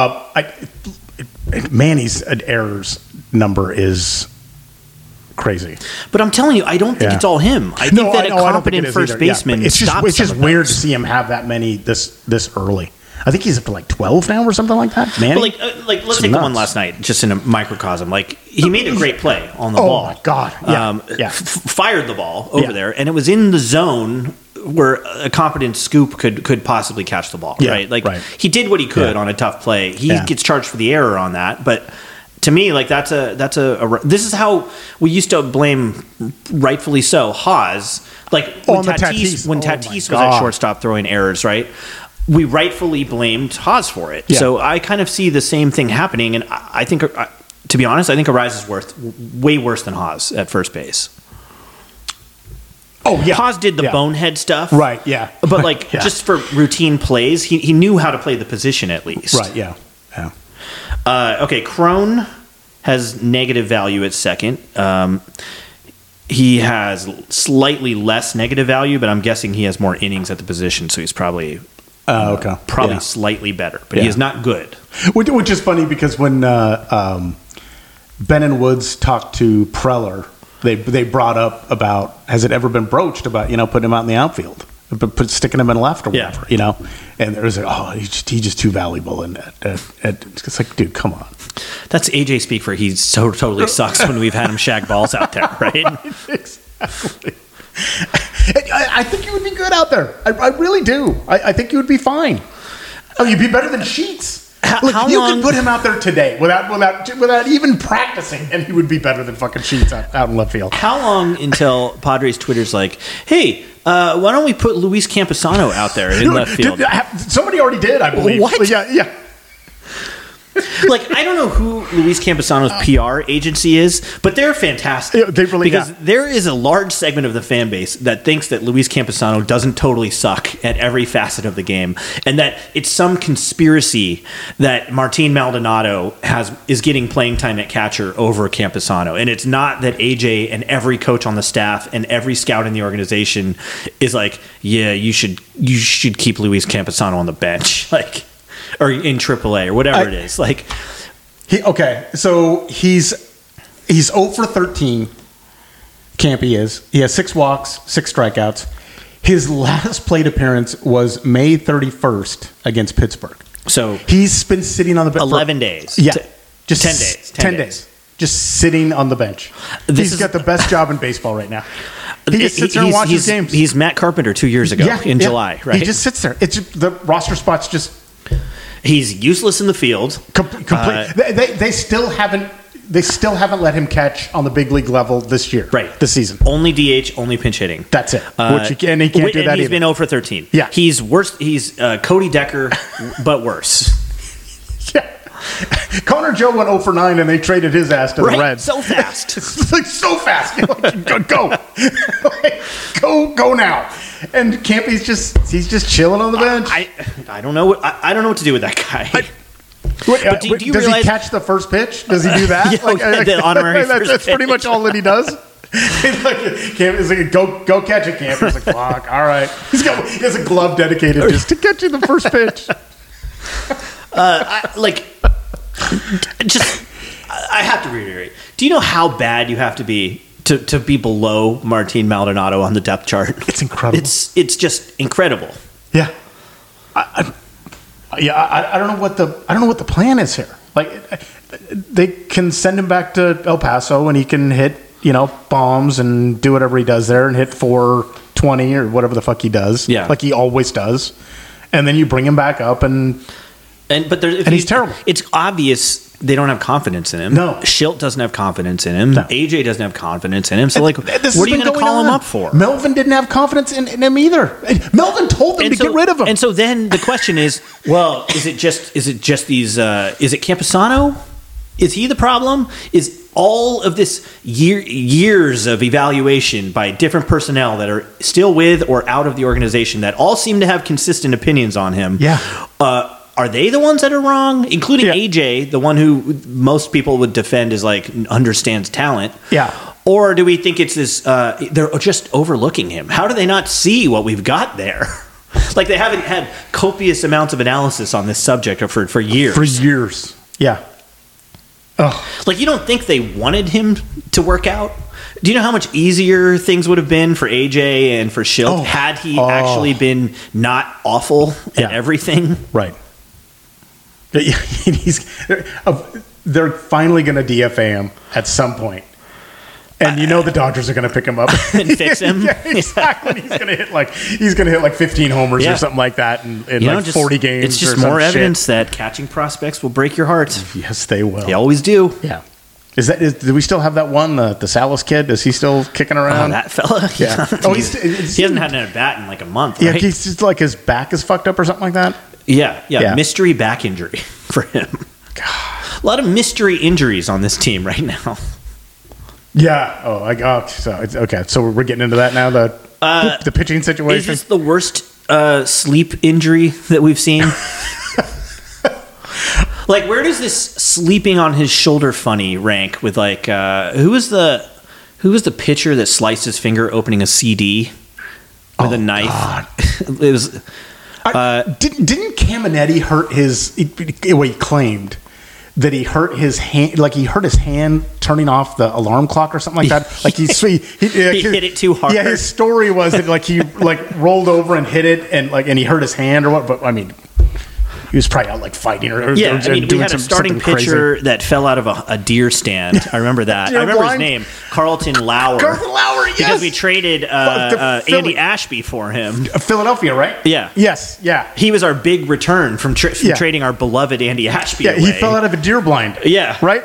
Manny's errors number is crazy. But I'm telling you, I don't think it's all him. I think that a competent first baseman. It's just weird to see him have that many this early. I think he's up to like 12 now or something like that. Manny? But let's take the one last night, just in a microcosm. Like, he made a great play on the ball. Oh my god! Fired the ball over there, and it was in the zone where a competent scoop could possibly catch the ball. Right? Like, he did what he could on a tough play. He gets charged for the error on that, but. To me, like, this is how we used to blame, rightfully so, Haas. Like, when Tatis was at shortstop throwing errors, right? We rightfully blamed Haas for it. Yeah. So I kind of see the same thing happening, and I think, to be honest, I think Arise is way worse than Haas at first base. Oh, yeah. Haas did the bonehead stuff. Right, yeah. But, like, just for routine plays, he knew how to play the position at least. Right, yeah. Okay, Crone has negative value at second. He has slightly less negative value, but I'm guessing he has more innings at the position, so he's probably slightly better. But he is not good. Which is funny because when Ben and Woods talked to Preller, they brought up about, has it ever been broached about putting him out in the outfield? Sticking him in left or whatever, and there's he's just too valuable, and it's like, dude, come on. That's AJ speak for he so totally sucks when we've had him shag balls out there, right? Exactly. I think you would be good out there. I really do. I think you would be fine. Oh, you'd be better than Sheets. Look, you could put him out there today without even practicing, and he would be better than fucking Sheets out in left field. How long until Padres Twitter's like, hey, why don't we put Luis Camposano out there in left field? Somebody already did, I believe. What? Yeah. Like, I don't know who Luis Camposano's PR agency is, but they're fantastic. They really because there is a large segment of the fan base that thinks that Luis Camposano doesn't totally suck at every facet of the game, and that it's some conspiracy that Martin Maldonado is getting playing time at catcher over Camposano, and it's not that AJ and every coach on the staff and every scout in the organization is like, yeah, you should keep Luis Camposano on the bench, like. Or in AAA or whatever it is. Like, so he's 0 for 13. Campy is. He has 6 walks, 6 strikeouts. His last plate appearance was May 31st against Pittsburgh. So he's been sitting on the bench 11 days. Yeah, just 10 days. 10 days. Just sitting on the bench. He's got the best job in baseball right now. He just sits there and watches games. He's Matt Carpenter 2 years ago in July, right? He just sits there. It's the roster spot's just. He's useless in the field. Complete. They still haven't let him catch on the big league level this year. Right. This season. Only DH, only pinch hitting. That's it. He can't do that either. He's been 0 for 13. Yeah. He's worse. He's Cody Decker, but worse. Yeah. Connor Joe went 0 for 9, and they traded his ass to the Reds. So fast. It's like so fast. You're like, go, go now. And Campy's just chilling on the bench. I don't know. I don't know what to do with that guy. But do you does realize, he catch the first pitch? Does he do that? Yeah, the honorary first that's pretty much all that he does. He's like, go catch it, Camp. He's like, fuck, all right. He has a glove dedicated just to catching the first pitch. I have to reiterate. Do you know how bad you have to be to be below Martin Maldonado on the depth chart? It's incredible. It's just incredible. Yeah. I don't know what the plan is here. Like, they can send him back to El Paso and he can hit, bombs and do whatever he does there and hit 420 or whatever the fuck he does. Yeah. Like he always does. And then you bring him back up and he's terrible. It's obvious they don't have confidence in him. No. Schilt doesn't have confidence in him. No. AJ doesn't have confidence in him. So, what are you going to call him up for? Melvin didn't have confidence in him either. Melvin told them to get rid of him. And so then the question is, well, is it just these? Is it Campusano? Is he the problem? Is all of this years of evaluation by different personnel that are still with or out of the organization that all seem to have consistent opinions on him? Yeah. Are they the ones that are wrong, including AJ, the one who most people would defend as understands talent? Yeah. Or do we think it's this? They're just overlooking him. How do they not see what we've got there? They haven't had copious amounts of analysis on this subject for years. For years. Yeah. Oh. You don't think they wanted him to work out? Do you know how much easier things would have been for AJ and for Schilt had he actually been not awful at everything? Right. They're finally going to DFA him at some point. And the Dodgers are going to pick him up and fix him. Yeah, exactly. He's going to hit 15 homers or something like that in 40 games. It's just more evidence that catching prospects will break your heart. Yes, they will. They always do. Yeah. Do we still have that one, the Salas kid? Is he still kicking around? That fella? Yeah. He hasn't had an at bat in a month. Yeah, right? he's just his back is fucked up or something like that. Yeah. Mystery back injury for him. God. A lot of mystery injuries on this team right now. Yeah. So we're getting into that now. The pitching situation. Is this the worst sleep injury that we've seen? Where does this sleeping on his shoulder funny rank with who was the pitcher that sliced his finger opening a CD with a knife? God. It was. Didn't Caminetti hurt his? He claimed that he hurt his hand. He hurt his hand turning off the alarm clock or something like that. He hit it too hard. Yeah, his story was that he rolled over and hit it and he hurt his hand or what. But I mean, he was probably out fighting or we doing had a starting pitcher crazy that fell out of a deer stand. I remember that. I remember his name, Carlton Lauer. Carlton Lauer, yes. Because we traded Andy Ashby for him. Philadelphia, right? Yeah. Yes. Yeah. He was our big return from trading our beloved Andy Ashby. Yeah, away. he fell out of a deer blind. Yeah. Right.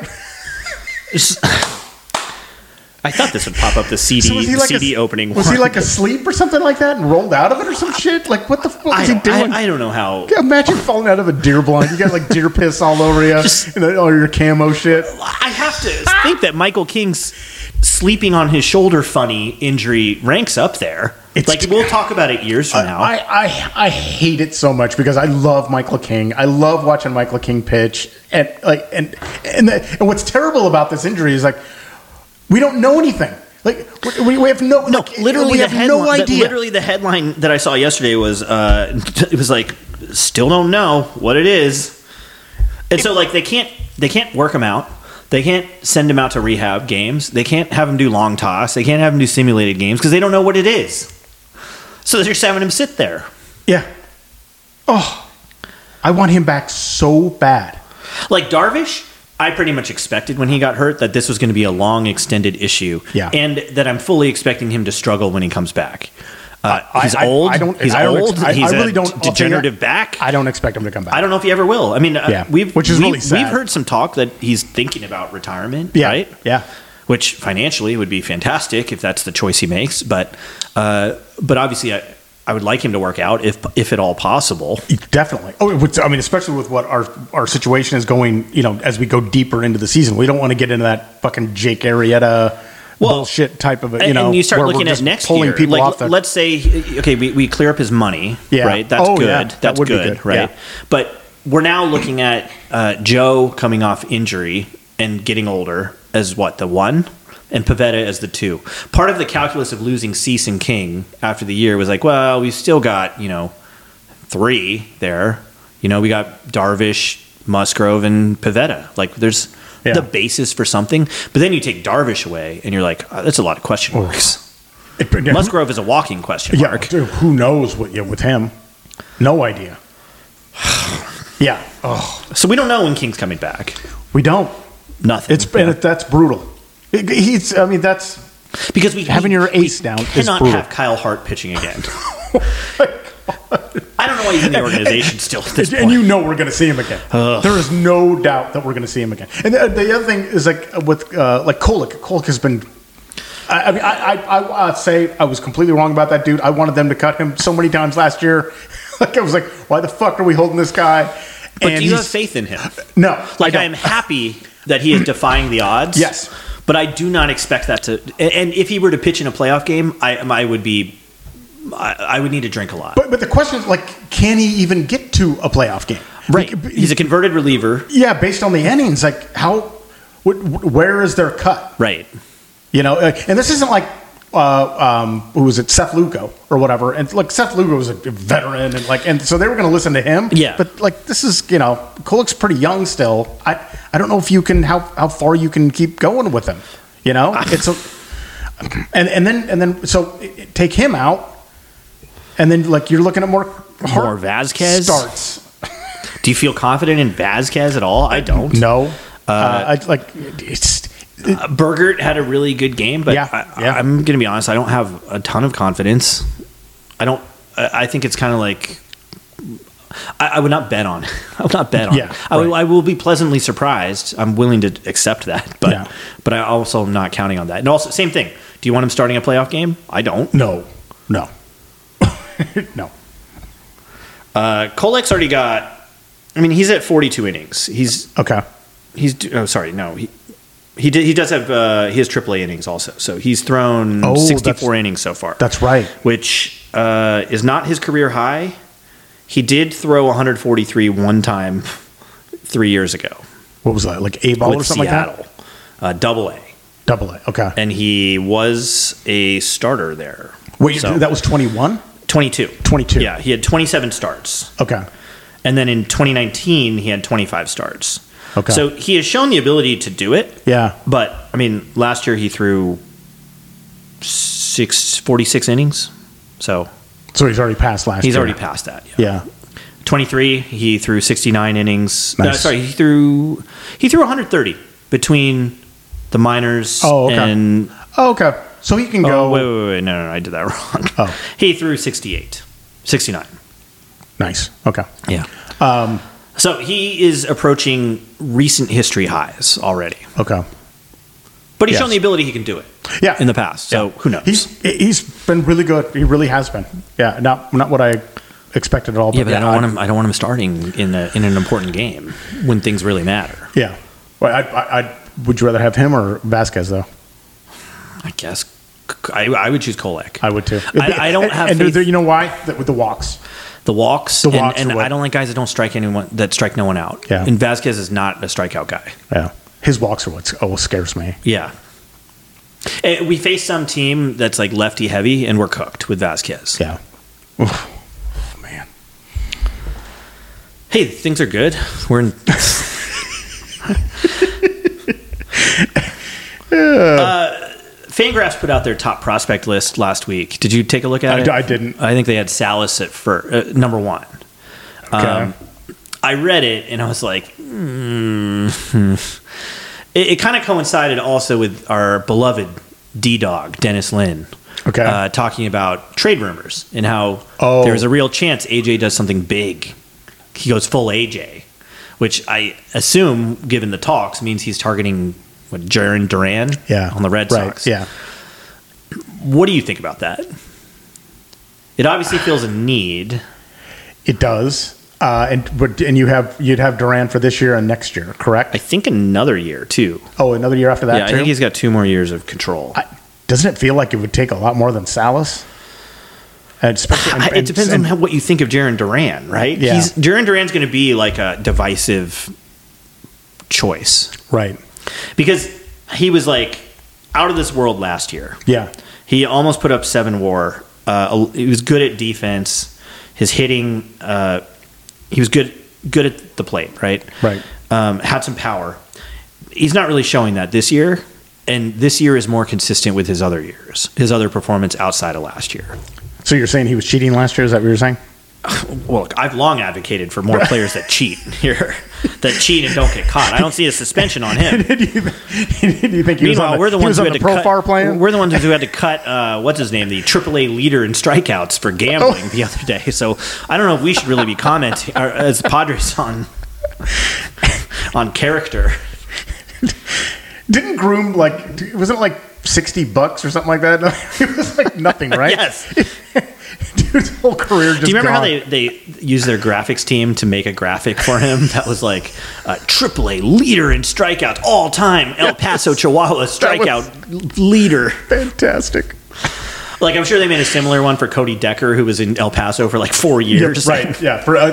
I thought this would pop up the CD CD opening. Was he asleep or something like that and rolled out of it or some shit? What the fuck was he doing? I don't know how. Imagine falling out of a deer blind. You got deer piss all over you and all your camo shit. I have to think that Michael King's sleeping on his shoulder funny injury ranks up there. We'll talk about it years from now. I hate it so much because I love Michael King. I love watching Michael King pitch. And what's terrible about this injury is we don't know anything. We have no literally we have no idea. Literally the headline that I saw yesterday was it was still don't know what it is. And so they can't work him out. They can't send him out to rehab games. They can't have him do long toss. They can't have him do simulated games because they don't know what it is. So they're just having him sit there. Yeah. Oh, I want him back so bad. Darvish, I pretty much expected when he got hurt that this was going to be a long, extended issue. Yeah. And that I'm fully expecting him to struggle when he comes back. He's old. He's a degenerative back. I don't expect him to come back. I don't know if he ever will. I mean, which is really sad. We've heard some talk that he's thinking about retirement, yeah. right? Yeah. Which financially would be fantastic if that's the choice he makes. But obviously, I would like him to work out if at all possible. Definitely. Oh, I mean, especially with what our situation is going, as we go deeper into the season, we don't want to get into that fucking Jake Arrieta bullshit type of, and you start looking at next year. Like, let's say, okay, we clear up his money, right? That's good. Yeah, that's good, right? Yeah. But we're now looking at Joe coming off injury and getting older as what, the 1? And Pivetta as the 2. Part of the calculus of losing Cease and King after the year was like, well, we've still got, 3 there. We got Darvish, Musgrove, and Pivetta. Like, there's the basis for something. But then you take Darvish away, and you're like, that's a lot of question marks. Musgrove is a walking question mark. Dude, who knows with him? No idea. Yeah. Oh. So we don't know when King's coming back. We don't. Nothing. That's brutal. That's because having your ace down. Cannot have Kyle Hart pitching again. I don't know why he's in the organization still at this point. And we're going to see him again. There is no doubt that we're going to see him again. And the other thing is with Kolek. Kolek has been. I say I was completely wrong about that dude. I wanted them to cut him so many times last year. I was like, why the fuck are we holding this guy? But do you have faith in him? No. I am happy that he is defying the odds. Yes. But I do not expect that to. And if he were to pitch in a playoff game, I would be. I would need to drink a lot. But the question is, can he even get to a playoff game? Right. He's a converted reliever. Yeah, based on the innings, where is their cut? Right. And this isn't like who was it, Seth Lugo or whatever. And Seth Lugo was a veteran, and so they were going to listen to him. Yeah. But this is Kolek's pretty young still. I don't know if you can how far you can keep going with him. It's and then so take him out, and then you're looking at more Vazquez starts. Do you feel confident in Vazquez at all? I don't. No. It's. Bergert had a really good game, but I'm going to be honest. I don't have a ton of confidence. I think it's kind of like I would not bet on. I would not bet on. Yeah, I will be pleasantly surprised. I'm willing to accept that, but I also am not counting on that. And also, same thing. Do you want him starting a playoff game? I don't. No. No. Kolek's already got. He's at 42 innings. He's okay. He does have he has AAA innings also, so he's thrown 64 innings so far. That's right, which is not his career high. He did throw 143 one time 3 years ago. What was that, like A-ball or something Seattle. Like that? Double A. Okay. And he was a starter there. Wait, that was 21? 22. 22. Yeah, he had 27 starts. Okay. And then in 2019, he had 25 starts. Okay. So he has shown the ability to do it. Yeah. But, last year he threw 46 innings. So he's already passed last year. He's already passed that, yeah. 23, he threw 69 innings. Nice. He threw 130 between the minors and... Oh, okay. So he can go... Wait. No, I did that wrong. Oh. He threw 69. Nice. Okay. Yeah. So he is approaching recent history highs already. Okay. But he's shown the ability he can do it. Yeah. In the past. So who knows? He's been really good. He really has been. Yeah. Not what I expected at all. But I don't want him starting in an important game when things really matter. Yeah. Well, I would you rather have him or Vazquez though? I guess I would choose Kolek. I would too. I don't have faith. faith. You know why? With the walks. The walks, and I don't like guys that don't strike no one out. Yeah. And Vazquez is not a strikeout guy. Yeah. His walks are what scares me. Yeah. We face some team that's like lefty heavy, and we're cooked with Vazquez. Yeah. Oof. Man. Hey, things are good. We're in. Fangraphs put out their top prospect list last week. Did you take a look at it? I didn't. I think they had Salas at number 1. Okay. I read it and I was like, It kind of coincided also with our beloved D-Dog, Dennis Lin. Okay. Talking about trade rumors and how there's a real chance AJ does something big. He goes full AJ, which I assume, given the talks, means he's targeting Jarren Duran on the Red Sox. Yeah. What do you think about that? It obviously feels a need. It does. And you'd have Durant for this year and next year, correct? I think another year too. Oh, another year after that. Yeah, I too? think he's got 2 more years of control. Doesn't it feel like it would take a lot more than Salas? And especially, It depends on what you think of Jaren Duran, right? Yeah. Jaren Duran's going to be like a divisive choice, right? because he was like out of this world last year. Yeah, He almost put up 7 WAR. He was good at defense. His hitting, he was good at the plate, right? Right. Had some power. He's not really showing that this year, and this year is more consistent with his other years, his other performance outside of last year. So you're saying he was cheating last year? Is that what you're saying? Well, look, I've long advocated for more players that cheat here, that cheat and don't get caught. I don't see a suspension on him. Did you think he Meanwhile, we're the ones who had to cut. Profar plan? We're the ones who had to cut. What's his name? The AAA leader in strikeouts for gambling the other day. So I don't know if we should really be commenting as Padres on character. Didn't Groom wasn't it like $60 or something like that? It was like nothing, right? Yes. Dude's whole career just Do you remember gone. how they used their graphics team to make a graphic for him that was like AAA leader in strikeouts all time, El Paso Chihuahua strikeout leader? Fantastic. Like, I'm sure they made a similar one for Cody Decker, who was in El Paso for like 4 years. Yeah, right. Yeah. For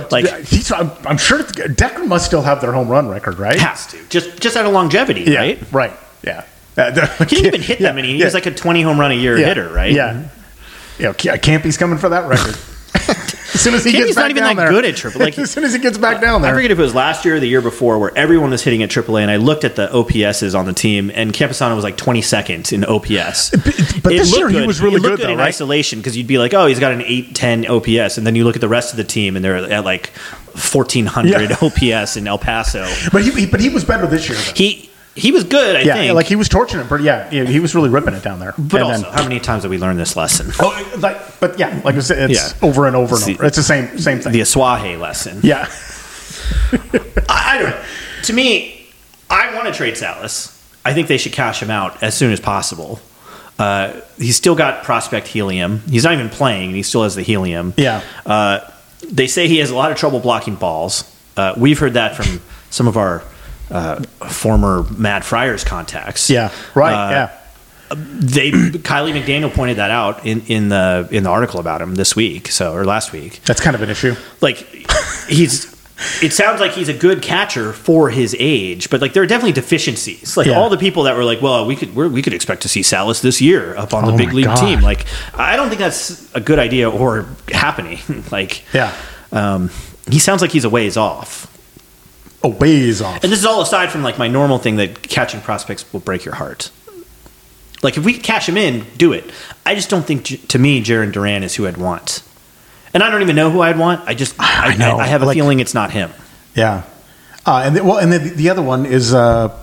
I'm sure Decker must still have their home run record, right? Has to. Just out of longevity, Yeah. right? Right. Yeah. He didn't even hit that many. He was like a 20 home run a year hitter, right? Yeah. Yeah. Campy's coming for that record. As soon as he Campy's gets back not even down that there. good at AAA. Like, as soon as he gets back down there. I forget if it was last year or the year before where everyone was hitting at AAA, and I looked at the OPSs on the team, and Camposano was like 22nd in OPS. But this year he was really good, though, in right? isolation, because you'd be like, oh, he's got an 810 OPS, and then you look at the rest of the team, and they're at like 1,400 OPS in El Paso. But he was better this year, though. He was good, I think. like he was torching it, but he was really ripping it down there. But And also, then- how many times have we learned this lesson? like I said, it's over and over and over. It's the same thing. The Aswahe lesson. Yeah. I don't know. To me, I want to trade Salas. I think they should cash him out as soon as possible. He's still got prospect helium. He's not even playing, and he still has the helium. Yeah. They say he has a lot of trouble blocking balls. We've heard that from some of our former Mad Friars contacts. Yeah. Right. Kylie McDaniel pointed that out in the article about him this week, or last week. That's kind of an issue. Like, it sounds like he's a good catcher for his age, but like there are definitely deficiencies. Like all the people that were like, well, we could expect to see Salas this year up on the big league team. Like, I don't think that's a good idea or happening. Like, he sounds like he's a ways off. A ways off. And this is all aside from like my normal thing that catching prospects will break your heart. Like, if we cash him in, do it. I just don't think, to me, Jaren Duran is who I'd want. And I don't even know who I'd want. I have a feeling it's not him. Yeah. And the other one is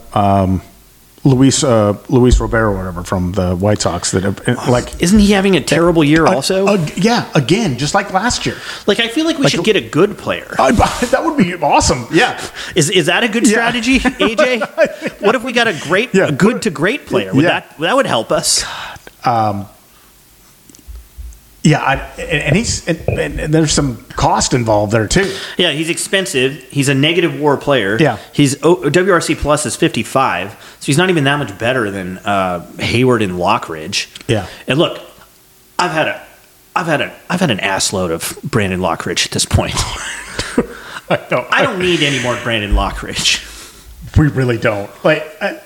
Luis Robert or whatever from the White Sox that isn't he having a terrible year also? Again, just like last year. Like, I feel like we should get a good player. That would be awesome. Yeah. Is that a good strategy, AJ? What if we got a good to great player? That would help us. And there's some cost involved there too. Yeah, he's expensive. He's a negative WAR player. Yeah, he's WRC plus is 55, so he's not even that much better than Hayward and Lockridge. Yeah, and look, I've had an ass load of Brandon Lockridge at this point. I don't need any more Brandon Lockridge. We really don't. Like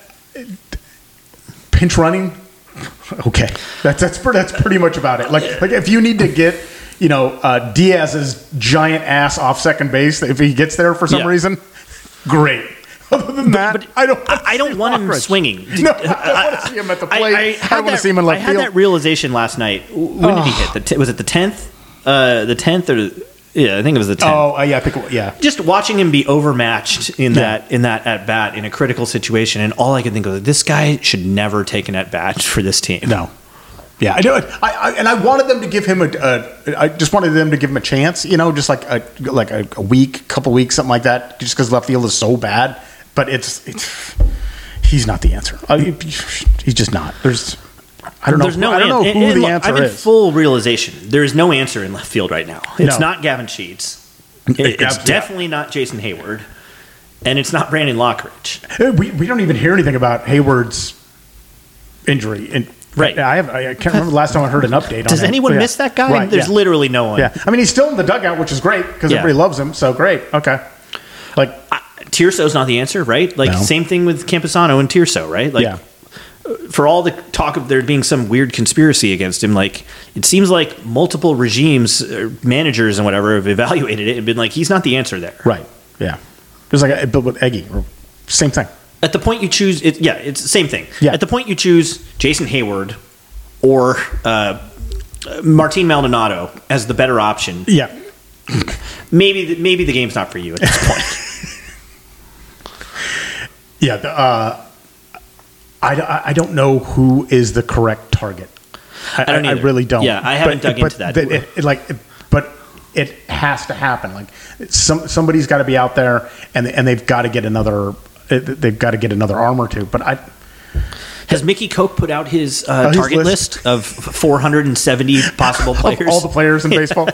pinch running. Okay, that's pretty much about it. Like if you need to get Diaz's giant ass off second base, if he gets there for some reason, great. Other than that, but I don't want him swinging. No, I want to see him at the plate. I want to see him in left field. I had that realization last night. When did he hit? Was it the 10th? The 10th or? Yeah, I think it was the 10th. Oh, yeah, I think Just watching him be overmatched in that at bat in a critical situation, and all I could think of, this guy should never take an at bat for this team. No. Yeah, I know. I wanted them to give him I just wanted them to give him a chance, just like a week, couple weeks, something like that, just because left field is so bad. But it's he's not the answer. He's just not. I don't know. There's no I don't know an- who and the look, answer I'm in is. full realization. There is no answer in left field right now. It's No. not Gavin Sheets. It's Yeah. definitely not Jason Hayward. And it's not Brandon Lockridge. We don't even hear anything about Hayward's injury. And Right. I can't remember the last time I heard an update on Does him. anyone Yeah. miss that guy? Right, There's yeah. literally no one. Yeah. I mean, he's still in the dugout, which is great because Yeah. everybody loves him. So great. Okay. Like, Tirso's not the answer, right? Like, No. same thing with Camposano and Tirso, right? Like, yeah. for all the talk of there being some weird conspiracy against him, like, it seems like multiple regimes, managers and whatever, have evaluated it and been like, he's not the answer there. Right. Yeah. Just like I built with Eggy. Same thing. At the point you choose, it's the same thing. Yeah. At the point you choose Jason Hayward or Martin Maldonado as the better option, Yeah. maybe the game's not for you at this point. Yeah. I don't know who is the correct target. I don't I either. really don't. Yeah, I haven't dug into that. But it has to happen. Like somebody's got to be out there, and they've got to get another. They've got to get another arm or two. But Has Mickey Koch put out his his target list? list of 470 possible players? of all the players in baseball.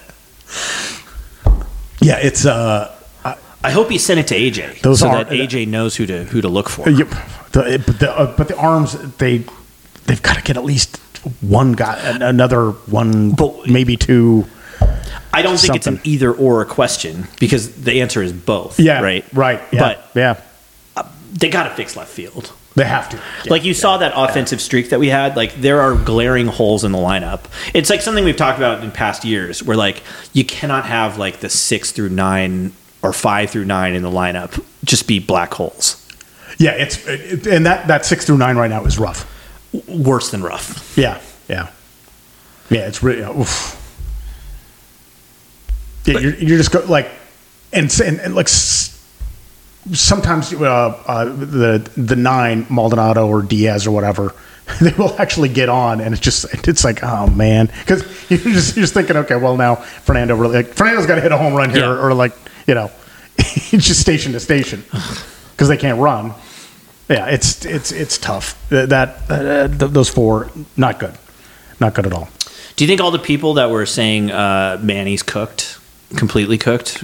Yeah, it's I hope he sent it to AJ Those so are- that AJ knows who to look for. yep. But the arms they've got to get at least one guy, another one, But- maybe two. I don't think it's an something. either or question because the answer is both. Yeah, right. Yeah, But yeah, they got to fix left field. they have to. Yeah. Like you saw that offensive streak that we had. Like there are glaring holes in the lineup. It's like something we've talked about in past years, where like you cannot have like the 6 through 9 or 5 through 9 in the lineup just be black holes. Yeah, and that 6 through 9 right now is rough. Worse than rough. Yeah. It's really oof. Yeah, you're just like, and like sometimes the 9 Maldonado or Diaz or whatever, they will actually get on, and it's like, oh man, because you're just thinking, okay, well now Fernando's got to hit a home run here, Yeah. or like it's just station to station because they can't run. Yeah, it's tough. Those 4 not good at all. Do you think all the people that were saying Manny's completely cooked?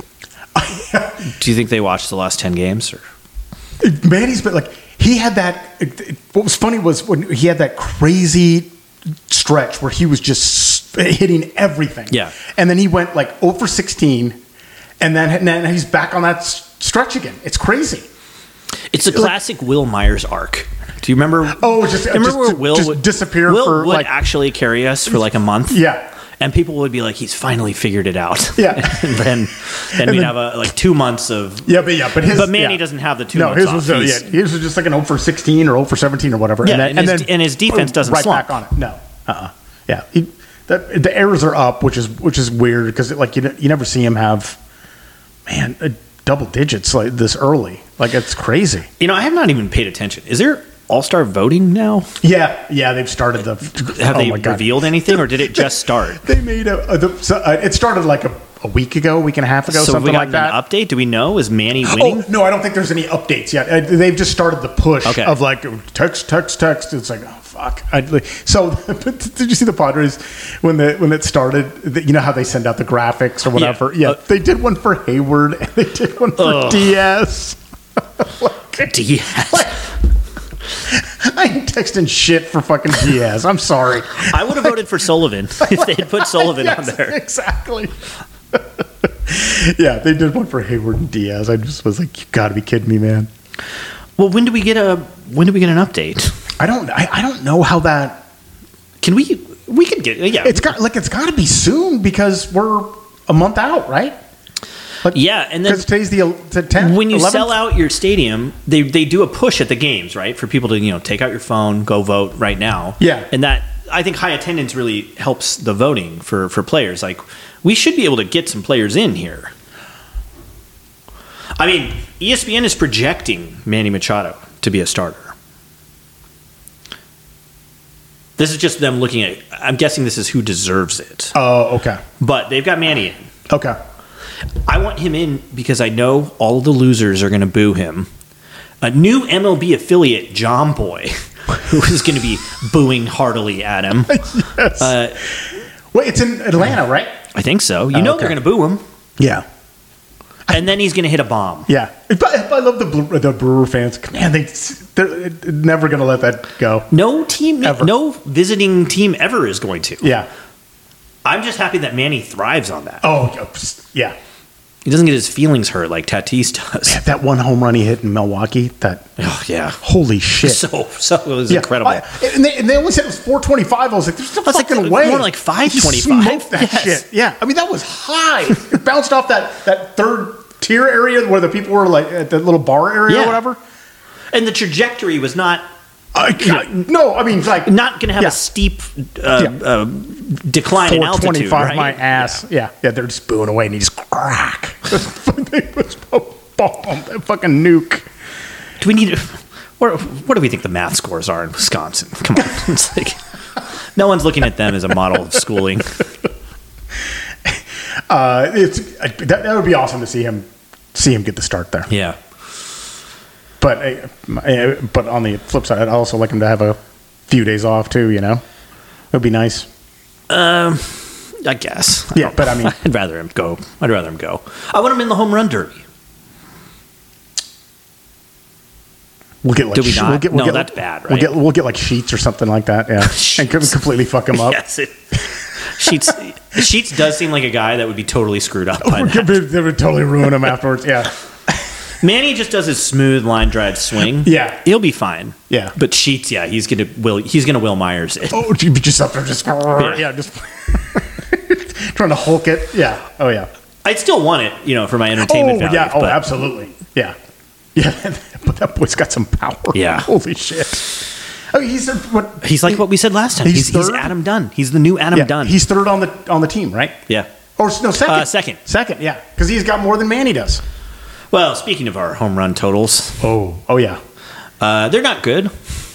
Do you think they watched the last 10 games? Or? Manny's been like, he had that. What was funny was when he had that crazy stretch where he was just hitting everything. Yeah. And then he went like 0 for 16, and then he's back on that stretch again. It's crazy. It's a classic Will Myers arc. Do you remember? Oh, just where Will just would disappear Will for would like actually carry us for like a month. Yeah. And people would be like, he's finally figured it out. Yeah. and then we'd have like 2 months of. But Manny yeah. doesn't have the 2 No, months his off. was He's- his was just like an 0 for 16 or 0 for 17 or whatever. Yeah, and his defense boom, doesn't right slump. back on it. No. Yeah. The errors are up, which is weird because like you never see him have double digits like this early. Like it's crazy. I have not even paid attention. Is there All-Star voting now? Yeah, they've started the. Have they my God. revealed anything, or did it just start? They made it started like a week ago, week and a half ago, So have we something gotten like that. an update? Do we know? Is Manny winning? Oh no, I don't think there's any updates yet. They've just started the push Okay. of like text. It's like, oh fuck. Did you see the Padres when it started? You know how they send out the graphics or whatever. Yeah, they did one for Hayward and they did one for Diaz. Diaz. I ain't texting shit for fucking Diaz. I'm sorry. I would have voted for Sullivan if they had put Sullivan on Yes, there. Exactly. Yeah, they did one for Hayward and Diaz. I just was like, you got to be kidding me, man. Well, when do we get an update? I don't know how that. Can we could get It's got to be soon because we're a month out, right? Yeah, and then Because today's the 10th. when you 11th? sell out your stadium, they do a push at the games, right? For people to take out your phone, go vote right now. Yeah. And that I think high attendance really helps the voting for players. Like we should be able to get some players in here. I mean, ESPN is projecting Manny Machado to be a starter. This is just them looking at. I'm guessing this is who deserves it. Oh, okay. But they've got Manny in. Okay. I want him in because I know all of the losers are going to boo him. A new MLB affiliate, John Boy, who is going to be booing heartily at him. Yes. Wait, it's in Atlanta, right? I think so. You Oh, know okay. they're going to boo him. Yeah. And then he's going to hit a bomb. Yeah. I love the Brewer fans. Man, they're never going to let that go. No team, Ever. no visiting team ever is going to. Yeah. I'm just happy that Manny thrives on that. Oh, yeah. He doesn't get his feelings hurt like Tatis does. That one home run he hit in Milwaukee, Oh, yeah. holy shit. So it was Yeah. incredible. And they only said it was 425. I was like, there's no was like, fucking way. more like 525. He smoked that Yes. shit. Yeah. I mean, that was high. It bounced off that third tier area where the people were like at the little bar area Yeah. or whatever. And the trajectory was not No, I mean, like. not going to have Yeah. a steep decline in altitude, 425, right? my ass. Yeah. They're just booing away and he just crack. It was a bomb. That fucking nuke. Do we need? What do we think the math scores are in Wisconsin? Come on, it's like no one's looking at them as a model of schooling. That would be awesome to see him get the start there. Yeah, But on the flip side, I'd also like him to have a few days off too. You know, it'd be nice. I guess. Yeah, but I mean, I'd rather him go. I want him in the home run derby. we'll get like Do we not? We'll get, No, that's bad, right? We'll get like Sheets or something like that. Yeah, and Sheets. completely fuck him up. Yes, Sheets does seem like a guy that would be totally screwed up by that. They would totally ruin him afterwards. Yeah, Manny just does his smooth line drive swing. Yeah. he'll be fine. Yeah. But Sheets, yeah, he's gonna Will Myers it. oh, you'd be just up there, just just trying to Hulk it. Yeah. Oh yeah. I'd still want it, for my entertainment value. yeah. Oh, but absolutely. Yeah. Yeah. But that boy's got some power. Yeah. Holy shit. I mean, he's like what we said last time. He's He's third? Adam Dunn. He's the new Adam Dunn. He's third on the team, right? yeah. Or no, second. Second. Second, yeah, because he's got more than Manny does. Well, speaking of our home run totals, Oh yeah. they're not good.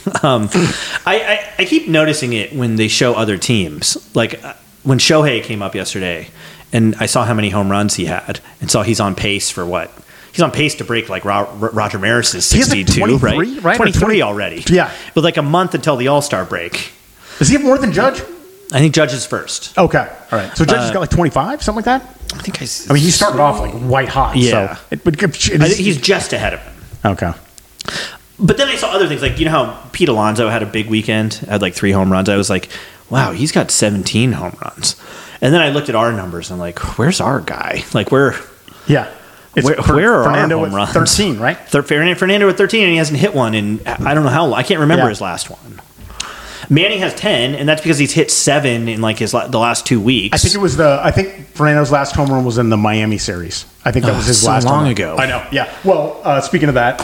I keep noticing it when they show other teams. Like when Shohei came up yesterday, and I saw how many home runs he had, and saw he's on pace for what? He's on pace to break like Roger Maris's He has, like, 62, 23, right? Or 23 20 already. Yeah. With like a month until the All-Star break. Does he have more than Judge? I think Judge is first. Okay, all right. So Judge has got like 25, something like that. I think I mean, he started off like white hot. Yeah. So it would give. I think he's just ahead of him. okay. But then I saw other things, like, how Pete Alonso had a big weekend, had like 3 home runs. I was like, wow, he's got 17 home runs. And then I looked at our numbers, and I'm like, where's our guy? Like, where Yeah. where are Fernando our home with runs? 13, right? Fernando with 13, and he hasn't hit one in, I don't know how long. I can't remember Yeah. his last one. Manny has 10, and that's because he's hit 7 in like the last 2 weeks. I think Fernando's last home run was in the Miami series. I think that was his so last long home run. ago. I know. Yeah. Well, speaking of that,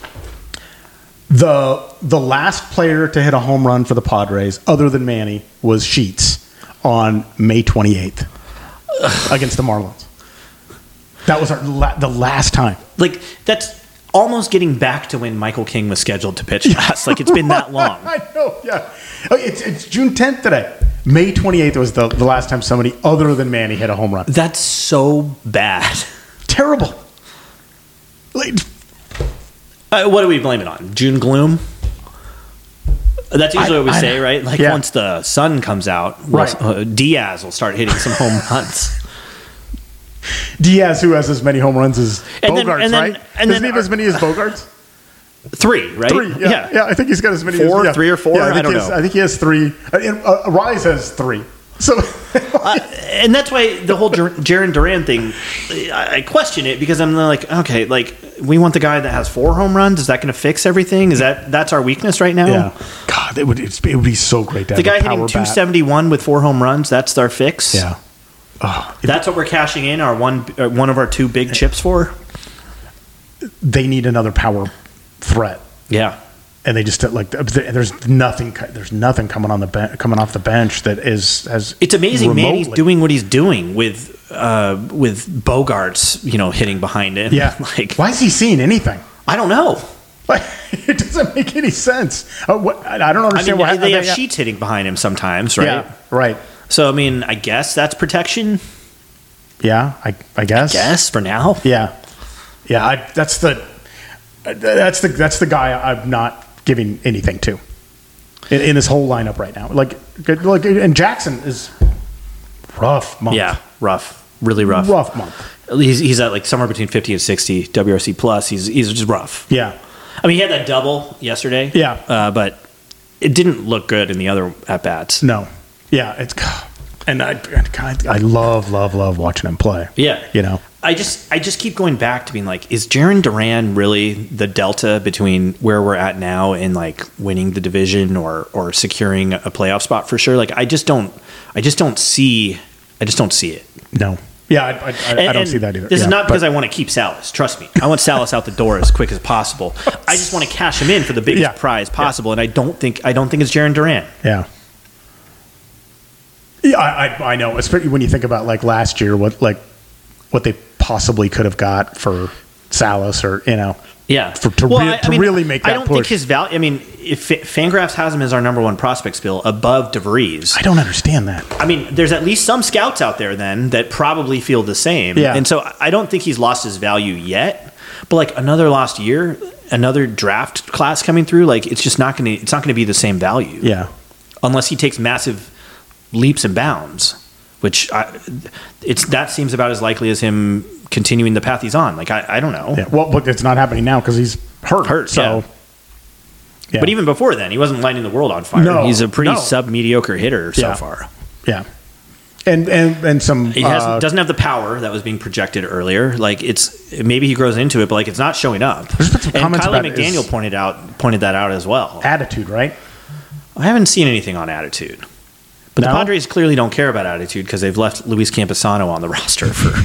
the last player to hit a home run for the Padres, other than Manny, was Sheets on May 28th against the Marlins. That was the last time. Like, that's almost getting back to when Michael King was scheduled to pitch last. Like, it's been that long. I know. Yeah. Oh, it's June 10th today. May 28th was the last time somebody other than Manny hit a home run. That's so bad. Terrible. Like, What do we blame it on? June gloom? That's usually what we say, right? Like, yeah. once the sun comes out, Right. Diaz will start hitting some home runs. Diaz, who has as many home runs as And then- Bogarts, and then- right? and Doesn't then he have as many as Bogarts? 3, right? 3, yeah. I think he's got as many 4, as 3 or 4? Yeah, I don't know. I think he has 3. Rise has 3. So And that's why the whole Jaron Duran thing, I question it, because I'm like, okay, like, we want the guy that has 4 home runs. Is that going to fix everything? That's our weakness right now? yeah, God, it would be so great to The have guy a power hitting bat. 271 with 4 home runs, that's our fix? Yeah. That's what we're cashing in our one of our 2 big chips for? They need another power threat. Yeah. And they just there's nothing coming off the bench that is as It's amazing remotely. Manny's doing what he's doing with Bogarts, hitting behind him. Yeah. Like, Why is he seeing anything? I don't know. It doesn't make any sense. I don't I understand mean, why they have Sheets hitting behind him sometimes, right? Yeah, right. So, I mean, I guess that's protection. Yeah, I guess. Guess for now. Yeah, yeah. That's the guy I'm not giving anything to. in this whole lineup right now. Like, and Jackson is rough month. Yeah, rough. Really rough. Rough month. He's at like somewhere between 50 and 60 WRC plus. He's just rough. Yeah. I mean, he had that double yesterday. Yeah. But it didn't look good in the other at-bats. No. Yeah, it's... And I love watching him play. Yeah. You know? I just keep going back to being like, is Jarren Duran really the delta between where we're at now and like winning the division or securing a playoff spot for sure? Like, I just don't see it. No. Yeah, I don't see that either. This is not because I want to keep Salas. Trust me. I want Salas out the door as quick as possible. I just want to cash him in for the biggest prize possible, and I don't think it's Jarren Duran. Yeah. Yeah, I know. Especially when you think about like last year, what they possibly could have got for Salas, or Yeah. to really make that push. I don't think his value. I mean, if Fangraphs has him as our number one prospect spill above DeVries. I don't understand that. I mean, there's at least some scouts out there then that probably feel the same. Yeah. And so I don't think he's lost his value yet. But like another lost year, another draft class coming through, like it's not going to be the same value. Yeah. Unless he takes massive leaps and bounds, which that seems about as likely as him continuing the path he's on. Like I don't know. Yeah. Well, but it's not happening now because he's hurt. So. Yeah. Yeah. But even before then, he wasn't lighting the world on fire. No, he's a pretty sub-mediocre hitter so far. Yeah. And some... He doesn't have the power that was being projected earlier. Like, maybe he grows into it, but like it's not showing up. There's been some and comments Kylie about McDaniel pointed that out as well. Attitude, right? I haven't seen anything on attitude. But the Padres clearly don't care about attitude because they've left Luis Camposano on the roster for...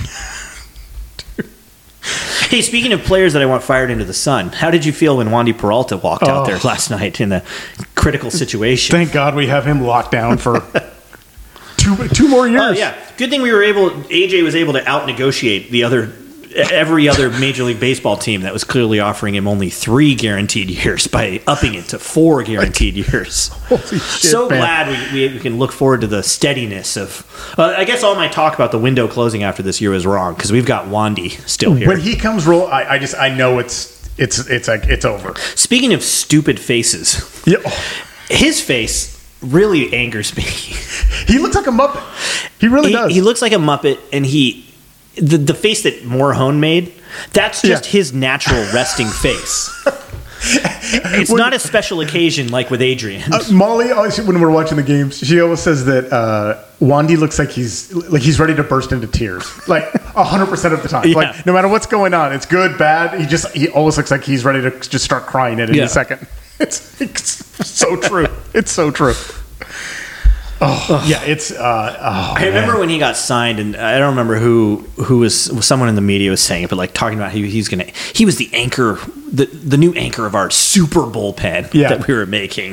Hey, speaking of players that I want fired into the sun, how did you feel when Wandy Peralta walked out there last night in a critical situation? Thank God we have him locked down for two more years. Oh yeah, good thing AJ was able to out-negotiate every other Major League Baseball team that was clearly offering him only 3 guaranteed years by upping it to 4 guaranteed years. Holy shit, so man. glad we can look forward to the steadiness of... I guess all my talk about the window closing after this year was wrong because we've got Wandy still here. When he comes I know it's over. Speaking of stupid faces, his face really angers me. He looks like a Muppet. He really does. He looks like a Muppet, and the face that Morhone made, that's just his natural resting face. It's not a special occasion like with Adrian. Molly, when we're watching the games, she always says that Wandy looks like he's ready to burst into tears, like 100% of the time. Yeah. Like no matter what's going on, it's good, bad. He always looks like he's ready to just start crying at any second. It's so true. It's so true. Oh yeah, it's. I remember when he got signed, and I don't remember who was someone in the media was saying it, but like talking about he was the anchor, the new anchor of our super bullpen that we were making.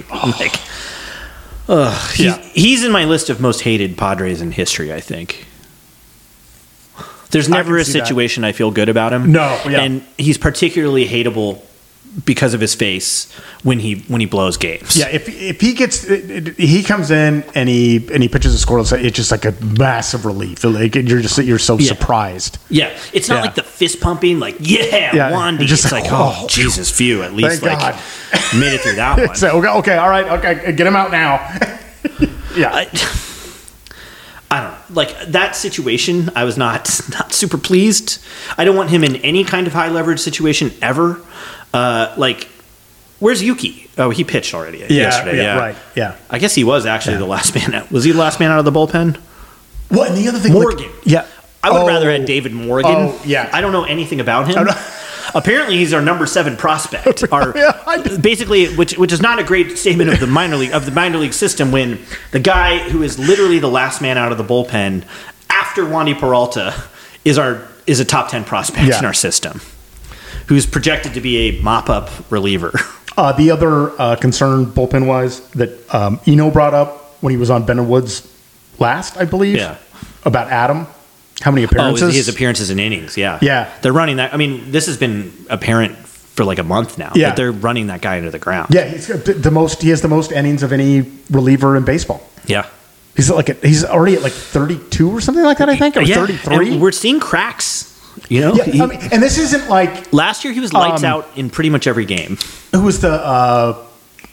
He's in my list of most hated Padres in history. I think there's never a situation I feel good about him. No, and he's particularly hateable because of his face when he blows games. Yeah, if he comes in and he pitches a scoreless, it's just like a massive relief. Like you're so surprised. Yeah, it's not like the fist pumping, like Wandy. It's like Jesus, phew. At least like made it through that one. So, okay, all right, okay, get him out now. I don't know. Like that situation, I was not super pleased. I don't want him in any kind of high leverage situation ever. Like, where's Yuki? Oh, he pitched already yesterday. Yeah, right. Yeah, I guess he was actually the last man out. Was he the last man out of the bullpen? What? And the other thing, Morgan. I would rather have David Morgan. Oh, yeah. I don't know anything about him. Apparently, he's our number 7 prospect. Basically, which is not a great statement of the minor league system when the guy who is literally the last man out of the bullpen after Wandy Peralta is a top 10 prospect in our system, who's projected to be a mop-up reliever. The other concern bullpen-wise that Eno brought up when he was on Ben Woods last, I believe, about Adam. How many appearances? His appearances and innings, yeah. Yeah. They're running that. I mean, this has been apparent for like a month now. Yeah. But they're running that guy into the ground. Yeah, he has the most innings of any reliever in baseball. Yeah. He's already at like 32 or something like that, I think, or 33. And we're seeing cracks. Yeah, and this isn't like last year he was lights out in pretty much every game. Who was the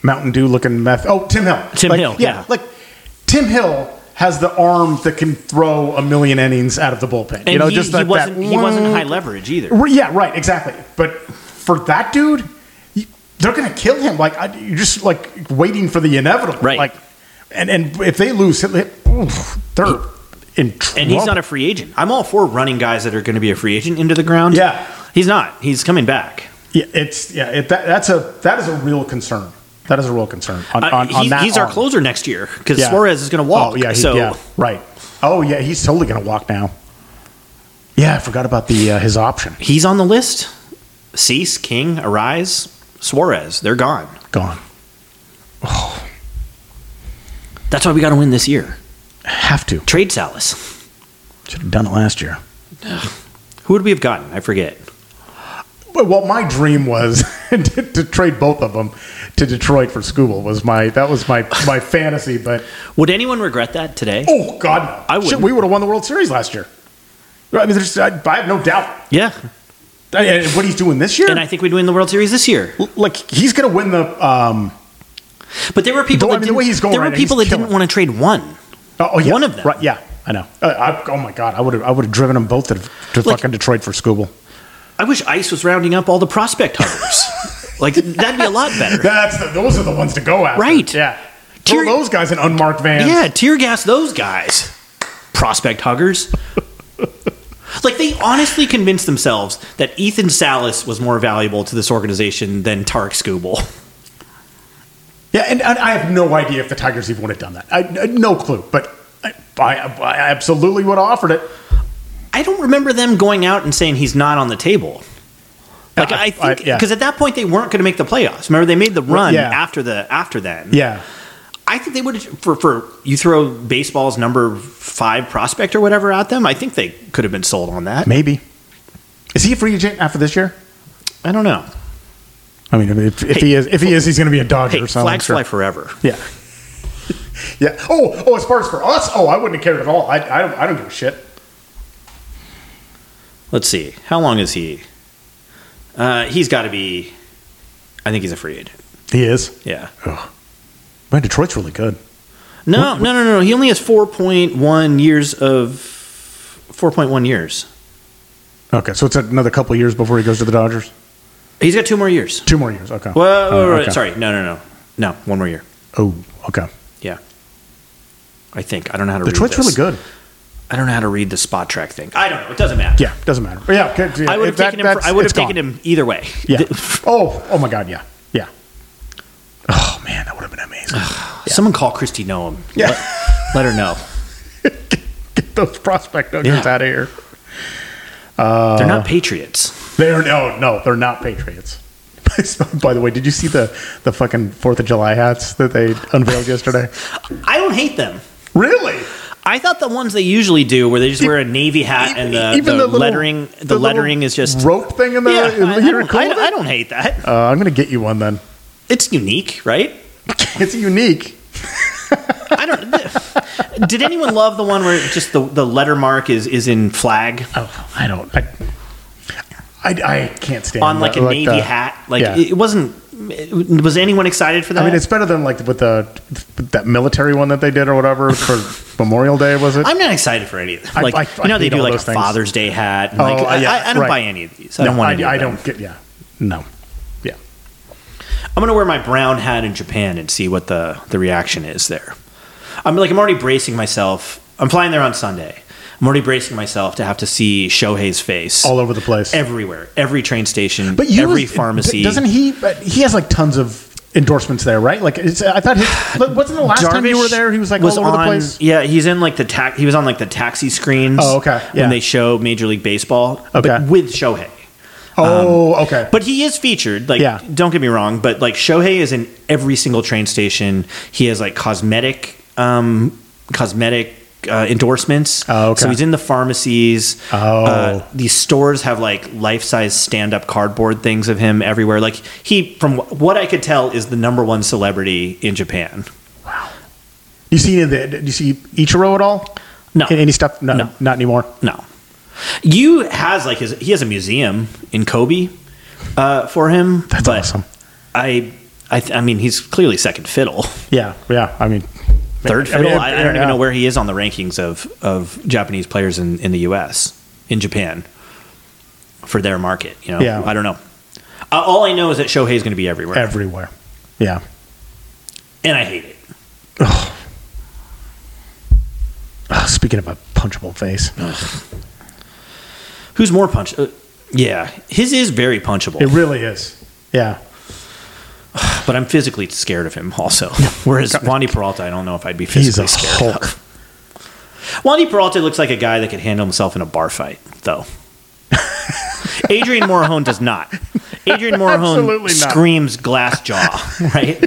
Mountain Dew looking meth. Oh, Tim Hill. Tim Hill, yeah. Like Tim Hill has the arm that can throw a million innings out of the bullpen. And he wasn't high leverage either. Yeah, right, exactly. But for that dude, they're going to kill him. Like you're just like waiting for the inevitable. Right. Like, and if they lose, they're in trouble. And he's not a free agent. I'm all for running guys that are going to be a free agent into the ground. Yeah, he's not. He's coming back. Yeah, that is a real concern. That is a real concern. On that he's our closer next year because Suarez is going to walk. Oh yeah, right. Oh yeah, he's totally going to walk now. Yeah, I forgot about his option. He's on the list. Cease, King, Arise, Suarez. They're gone. Gone. Oh. That's why we got to win this year. Have to trade Salas. Should have done it last year. Who would we have gotten? I forget. Well, my dream was to trade both of them to Detroit for Skubal. That was my fantasy. But would anyone regret that today? Oh God, no. I would. We would have won the World Series last year. I mean, I have no doubt. Yeah. And what he's doing this year, and I think we'd win the World Series this year. Like he's going to win the. But there were people. The way he's going, there were people that didn't want to trade one. Oh yeah, one of them. Right? Yeah, I know. Oh my God, I would have driven them both to fucking Detroit for Skubal. I wish ICE was rounding up all the prospect huggers. Like that'd be a lot better. Those are the ones to go after. Right? Yeah. Throw those guys in unmarked vans. Yeah, tear gas those guys. Prospect huggers. Like they honestly convinced themselves that Ethan Salas was more valuable to this organization than Tarek Skubal. Yeah, and I have no idea if the Tigers even would have done that. I no clue, but I absolutely would have offered it. I don't remember them going out and saying he's not on the table. Like I think because at that point they weren't going to make the playoffs. Remember they made the run after then. Yeah, I think they would have for you throw baseball's number 5 prospect or whatever at them. I think they could have been sold on that. Maybe. Is he a free agent after this year? I don't know. I mean, if he is, he's going to be a Dodger or something. Flags fly forever. Yeah. Yeah. Oh, as far as for us, I wouldn't have cared at all. I don't give a shit. Let's see. How long is he? He's got to be. I think he's a free agent. He is. Yeah. Ugh. Man, Detroit's really good. No. He only has 4.1 years. Okay, so it's another couple of years before he goes to the Dodgers. He's got 2 more years. 2 more years. Okay. Well, okay. Sorry. No. 1 more year. Oh, okay. Yeah. I think. I don't know how to read this. Detroit's really good. I don't know how to read the spot track thing. I don't know. It doesn't matter. Yeah, doesn't matter. But yeah, I would have taken him. I would have taken him either way. Yeah. Oh my God. Yeah. Oh man, that would have been amazing. Someone call Christy Noam. Yeah. Let her know. Get those prospect nuggets out of here. They're not Patriots. They're not Patriots. By the way, did you see the fucking 4th of July hats that they unveiled yesterday? I don't hate them. Really? I thought the ones they usually do, where they just wear a navy hat and the lettering, the lettering is just rope thing in the. I don't hate that. I'm gonna get you one then. It's unique, right? It's unique. I don't. Did anyone love the one where just the letter mark is in flag? Oh, I don't. I can't stand on like a navy hat. It wasn't. Was anyone excited for that? I mean, it's better than like with that military one that they did or whatever for Memorial Day. Was it? I'm not excited for any of them. Like they do like a Father's Day hat. And I don't buy any of these. I don't want to. I don't get. Yeah. No. Yeah. I'm gonna wear my brown hat in Japan and see what the reaction is there. I'm already bracing myself. I'm flying there on Sunday. I'm already bracing myself to have to see Shohei's face all over the place, everywhere, every train station, every pharmacy. Doesn't he? He has like tons of endorsements there, right? Like I thought wasn't the last time you were there? He was like all over the place. Yeah, he's in like he was on like the taxi screens. Oh, okay. Yeah. When they show Major League Baseball, okay, but with Shohei. Oh, okay. But he is featured. Like, don't get me wrong, but like Shohei is in every single train station. He has like cosmetic endorsements. Oh, okay. So he's in the pharmacies. Oh. These stores have like life-size stand-up cardboard things of him everywhere. Like he, from what I could tell, is the number 1 celebrity in Japan. Wow. You see Ichiro at all? No. Any stuff? No, not anymore. No. He has a museum in Kobe for him. That's awesome. I I mean, he's clearly second fiddle. Yeah. I mean, Third fiddle? I don't even yeah. know where he is on the rankings of Japanese players in the U.S., in Japan, for their market. Yeah. I don't know. All I know is that Shohei's going to be everywhere. Everywhere. Yeah. And I hate it. Oh, speaking of a punchable face. Who's more punch? Yeah, his is very punchable. It really is. Yeah. But I'm physically scared of him also. Whereas Wandy Peralta, I don't know if I'd be physically He's a scared Hulk. of. Wandy Peralta looks like a guy that could handle himself in a bar fight, though. Adrian Morahone does not. Adrian Morahone Absolutely not. screams glass jaw, right?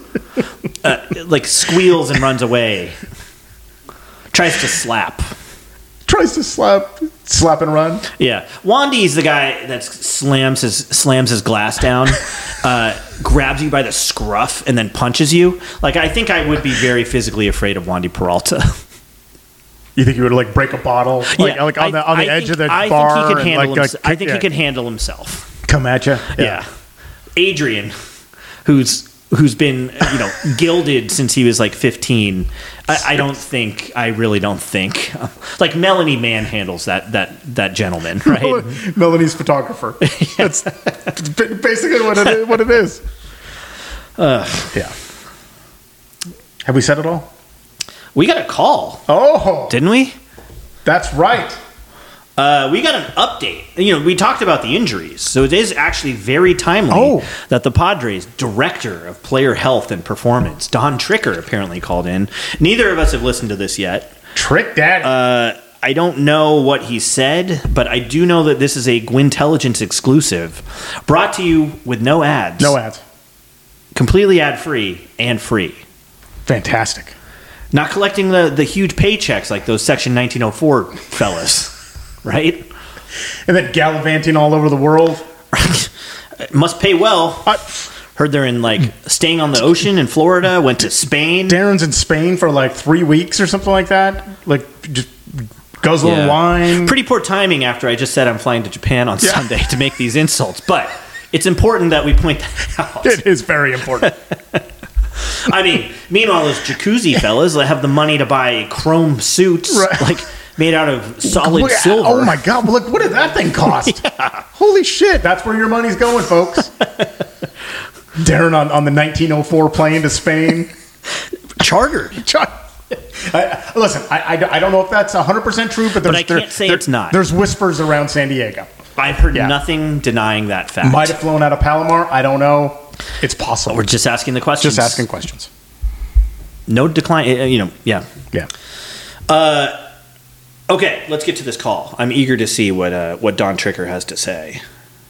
Like squeals and runs away. Tries to slap. Tries to slap and run. Yeah, Wandy's the guy that slams his glass down, grabs you by the scruff, and then punches you. Like, I think I would be very physically afraid of Wandy Peralta. You think you would like break a bottle, like on the edge of the bar? I think he could handle. I think yeah. he could handle himself. Come at you. Yeah. Adrian, who's been gilded since he was like 15. I really don't think like Melanie manhandles that gentleman, right? Melanie's photographer. That's basically what it is. Yeah. Have we said it all? We got a call. Oh, Didn't we? That's right. We got an update. We talked about the injuries, so it is actually very timely that the Padres director of player health and performance, Don Tricker, apparently called in. Neither of us have listened to this yet. Trick Daddy. I don't know what he said, but I do know that this is a Gwintelligence exclusive, brought to you with no ads. No ads. Completely ad-free and free. Fantastic. Not collecting the huge paychecks like those Section 1904 fellas. Right? And then gallivanting all over the world. Must pay well. Heard they're staying on the ocean in Florida, went to Spain. Darren's in Spain for like 3 weeks or something like that. Like, just guzzling wine. Pretty poor timing after I just said I'm flying to Japan on Sunday to make these insults. But it's important that we point that out. It is very important. I mean, meanwhile, those jacuzzi fellas have the money to buy chrome suits. Right. Made out of solid silver. Oh my God! Look, what did that thing cost? Yeah. Holy shit! That's where your money's going, folks. Darren on the 1904 plane to Spain, chartered. Listen, I don't know if that's 100% true, but I can't say it's not. There's whispers around San Diego. I've heard nothing denying that fact. Might have flown out of Palomar. I don't know. It's possible. We're just asking the questions. Just asking questions. No decline. Yeah. Yeah. Okay, let's get to this call. I'm eager to see what Don Tricker has to say.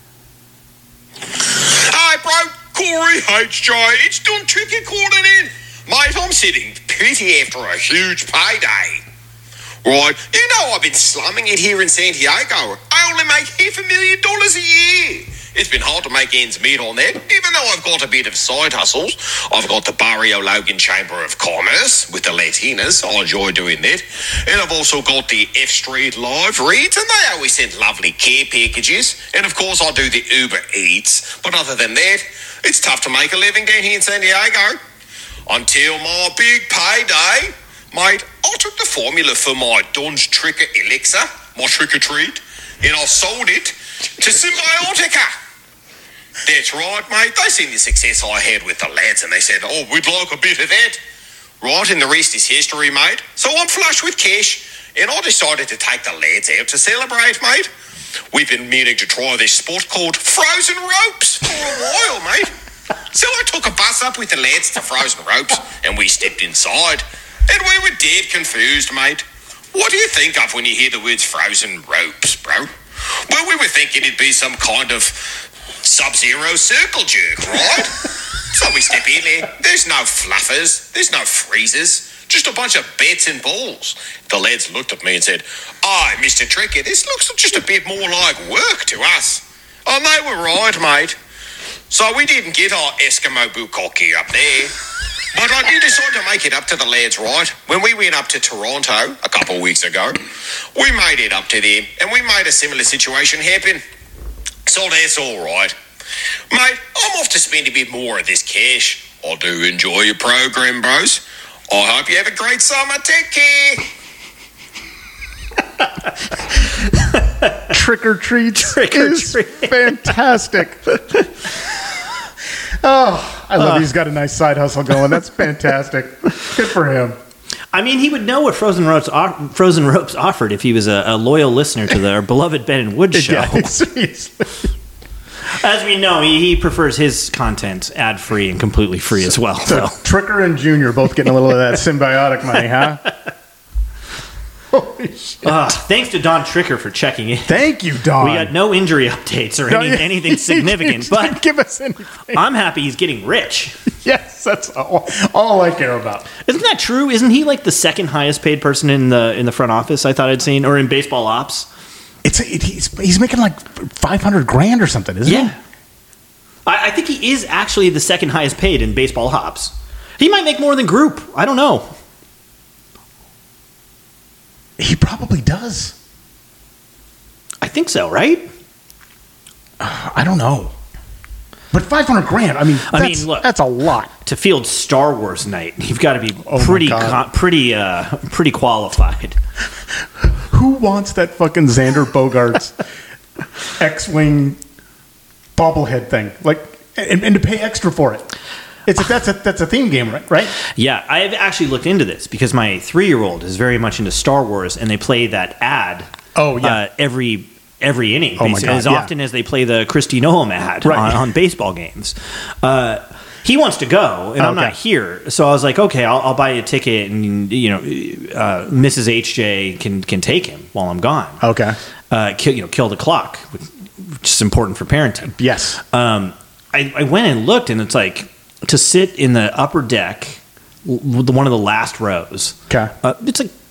Hi, bro. Corey HJ. It's Don Tricker calling in. Mate, I'm sitting pretty after a huge payday. Right, I've been slumming it here in Santiago. I only make $500,000 a year. It's been hard to make ends meet on that, even though I've got a bit of side hustles. I've got the Barrio Logan Chamber of Commerce with the Latinas. I enjoy doing that. And I've also got the F Street Live reads, and they always send lovely care packages. And of course, I do the Uber Eats. But other than that, it's tough to make a living down here in San Diego. Until my big payday, mate, I took the formula for my Don's Tricker Elixir, my trick or treat, and I sold it to Symbiotica. That's right, mate. They seen the success I had with the lads, and they said, we'd like a bit of that. Right, and the rest is history, mate. So I'm flush with cash, and I decided to take the lads out to celebrate, mate. We've been meaning to try this sport called Frozen Ropes for a while, mate. So I took a bus up with the lads to Frozen Ropes, and we stepped inside. And we were dead confused, mate. What do you think of when you hear the words Frozen Ropes, bro? Well, we were thinking it'd be some kind of Sub-Zero circle jerk, right? So we step in there. There's no fluffers. There's no freezers. Just a bunch of bats and balls. The lads looked at me and said, Mr. Tricker, this looks just a bit more like work to us. And they were right, mate. So we didn't get our Eskimo bukkake up there. But I did decide to make it up to the lads, right? When we went up to Toronto a couple of weeks ago, we made it up to them, and we made a similar situation happen. So that's all right. Mate, I'm off to spend a bit more of this cash. I do enjoy your program, bros. I hope you have a great summer. Take care. Trick or treats Trick or is treat. fantastic. Oh, I love he's got a nice side hustle going. That's fantastic. Good for him. I mean, he would know what Frozen Ropes offered if he was a loyal listener to our beloved Ben and Wood show. Yeah, seriously. As we know, he prefers his content ad-free and completely free as well. So So. Tricker and Junior both getting a little of that symbiotic money, huh? Holy shit. Thanks to Don Tricker for checking in. Thank you, Don. We got no injury updates or anything He significant, didn't but give us anything. I'm happy he's getting rich. Yes, that's all I care about. Isn't that true? Isn't he like the second highest paid person in the front office? I thought I'd seen, or in baseball ops. He's making like $500,000 or something, isn't he? Yeah, I think he is actually the second highest paid in baseball ops. He might make more than Group. I don't know. He probably does. I think so, right? I don't know. But $500,000. I mean, look, that's a lot. to field Star Wars night, you've got to be Oh my God. pretty qualified. Who wants that fucking Xander Bogaerts X-wing bobblehead thing? Like, and to pay extra for it. That's a theme game, right? Yeah, I've actually looked into this because my 3-year-old is very much into Star Wars, and they play that ad. Oh, yeah. Every inning, Oh, my basically, God, as yeah. often as they play the Christy Noam ad Right. on baseball games. He wants to go, and I'm Okay. not here, so I was like, okay, I'll buy you a ticket, and Mrs. HJ can take him while I'm gone. Okay. Kill the clock, which is important for parenting. Yes. I went and looked, and it's like to sit in the upper deck, one of the last rows. Okay. It's like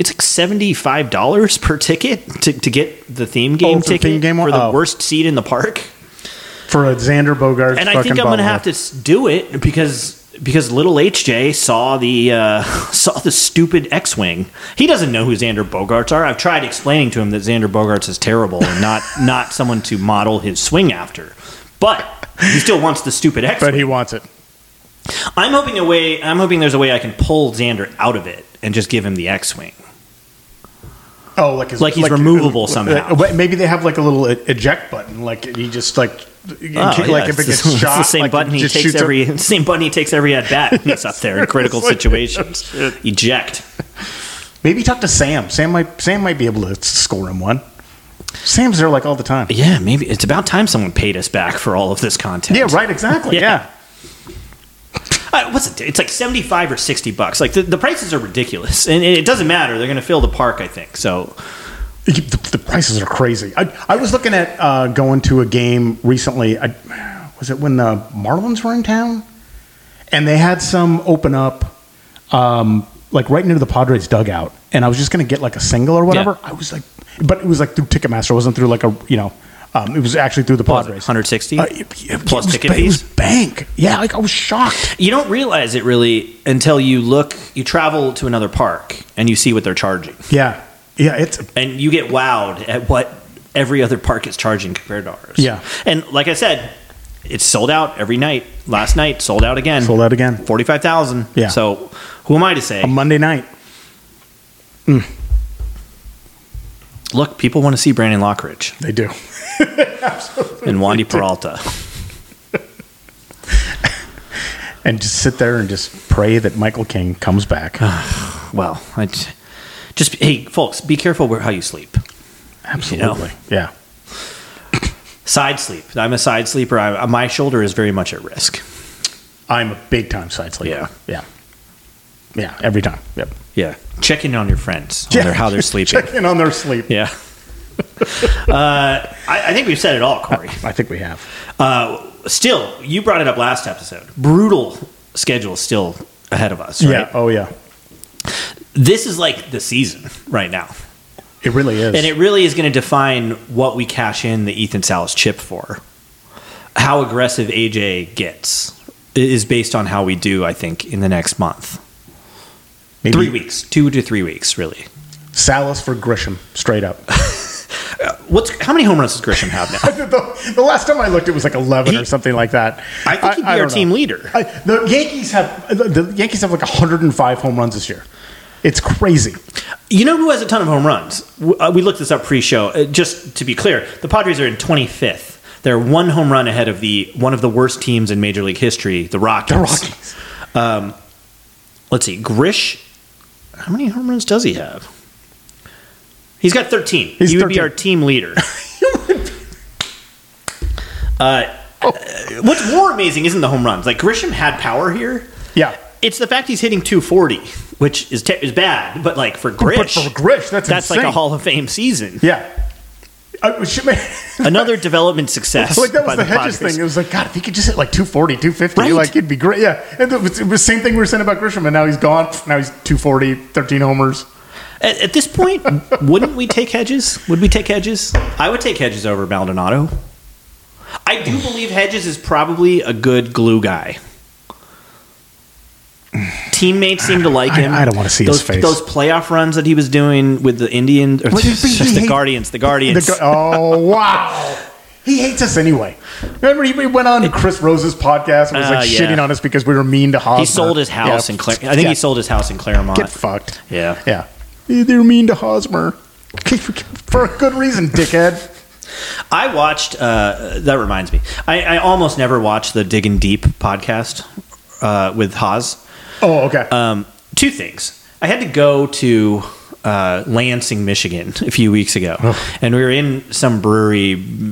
$75 per ticket to get the theme game for the ticket theme game one? for the Oh. worst seat in the park. For a Xander Bogaerts And I think I'm going to have to do it because little HJ saw the stupid X-wing. He doesn't know who Xander Bogaerts are. I've tried explaining to him that Xander Bogaerts is terrible and not someone to model his swing after. But he still wants the stupid X-wing. But he wants it. I'm hoping there's a way I can pull Xander out of it and just give him the X-wing. Oh, like He's removable somehow. Maybe they have like a little eject button. Like he just like Oh, yeah, if it it's gets the shot, same like, button it he just takes shoots up. same button he takes every at bat when he's up there in critical situations. Eject. Maybe talk to Sam. Sam might be able to score him one. Sam's there like all the time. Yeah, maybe it's about time someone paid us back for all of this content. Yeah, right. Exactly. Yeah. Yeah. What's it? It's like $75 or $60. Like the prices are ridiculous, and it doesn't matter. They're going to fill the park, I think. So The prices are crazy. I was looking at going to a game recently. Was it when the Marlins were in town? And they had some open up, like right into the Padres dugout. And I was just going to get like a single or whatever. Yeah. I was like, but it was like through Ticketmaster. It wasn't through like it was actually through the Padres. 160 plus it was, ticket It was fees. bank. Yeah, like I was shocked. You don't realize it really until you travel to another park and you see what they're charging. Yeah. Yeah, it's And you get wowed at what every other park is charging compared to ours. Yeah. And like I said, it's sold out every night. Last night, sold out again. sold out again. 45,000. Yeah. So who am I to say? A Monday night. Look, people want to see Brandon Lockridge They do. and Wandy Peralta. And just sit there and just pray that Michael King comes back. Well, hey, folks, be careful how you sleep. Absolutely. Yeah. Side sleep. I'm a side sleeper. My shoulder is very much at risk. I'm a big time side sleeper. Yeah. Yeah. Yeah. Every time. Yep. Yeah. Check in on your friends on how they're sleeping. Check in on their sleep. Yeah. I think we've said it all, Corey. I think we have. Still, you brought it up last episode. Brutal schedule still ahead of us, right? Yeah. Oh, yeah. This is like the season right now. It really is. And it really is going to define what we cash in the Ethan Salas chip for. How aggressive AJ gets is based on how we do, I think, in the next month. Maybe 3 weeks. 2 to 3 weeks, really. Salas for Grisham, straight up. How many home runs does Grisham have now? The last time I looked, it was like 11 or something like that. I think he'd be our team leader. The Yankees have like 105 home runs this year. It's crazy. You know who has a ton of home runs? We looked this up pre-show. Just to be clear, the Padres are in 25th. They're one home run ahead of one of the worst teams in Major League history, the Rockies. Let's see. Grish, how many home runs does he have? He's got 13. He would be our team leader. What's more amazing isn't the home runs. Like, Grisham had power here. Yeah. It's the fact he's hitting 240, which is bad, but like for Grish, that's like a Hall of Fame season. Yeah. Another development success. Like, that was the Hedges thing. It was like, God, if he could just hit like 240, 250, right? Like, it'd be great. Yeah. And it was the same thing we were saying about Grisham, and now he's gone. Now he's 240, 13 homers. At this point, wouldn't we take Hedges? Would we take Hedges? I would take Hedges over Maldonado. I do believe Hedges is probably a good glue guy. Teammates seem to like him. I don't want to see his face. Those playoff runs that he was doing with the Indians, or the Guardians. Oh, wow. He hates us anyway. Remember, he went on Chris Rose's podcast and was shitting on us because we were mean to Hosmer. He sold his house in Claremont. I think he sold his house in Claremont. Get fucked. Yeah. Yeah. They're mean to Hosmer. For a good reason, dickhead. I watched, that reminds me, I almost never watched the Digging Deep podcast with Haas. Oh, okay. Two things. I had to go to Lansing, Michigan a few weeks ago, and we were in some brewery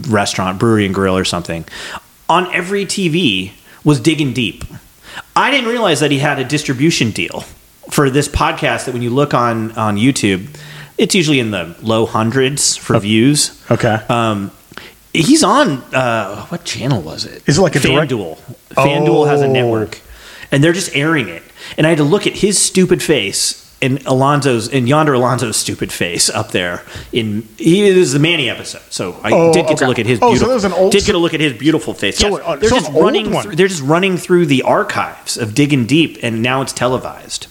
and grill or something. On every TV was Digging Deep. I didn't realize that he had a distribution deal for this podcast that when you look on YouTube, it's usually in the low hundreds for views. Okay. He's on, what channel was it? Is it like a FanDuel? FanDuel has a network, and they're just airing it. And I had to look at his stupid face and Yonder Alonso's stupid face up there. It is the Manny episode, so I did get to look at his beautiful. So that was an old. Did get to look at his beautiful face. So, yes, they're just running through the archives of Digging Deep, and now it's televised.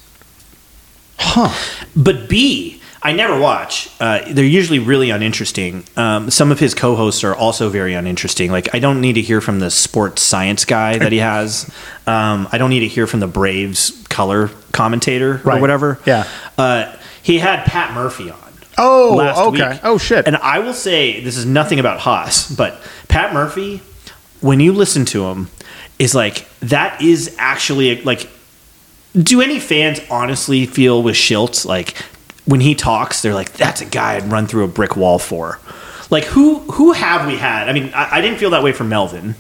Huh. But I never watch. They're usually really uninteresting. Some of his co-hosts are also very uninteresting. Like, I don't need to hear from the sports science guy that he has. I don't need to hear from the Braves color commentator or whatever. Yeah. He had Pat Murphy on. Oh, last okay. week. Oh, shit. And I will say, this is nothing about Haas, but Pat Murphy, when you listen to him, is like, that is actually, like, do any fans honestly feel with Schiltz, like, when he talks, they're like, that's a guy I'd run through a brick wall for. Like, who have we had? I mean, I didn't feel that way for Melvin.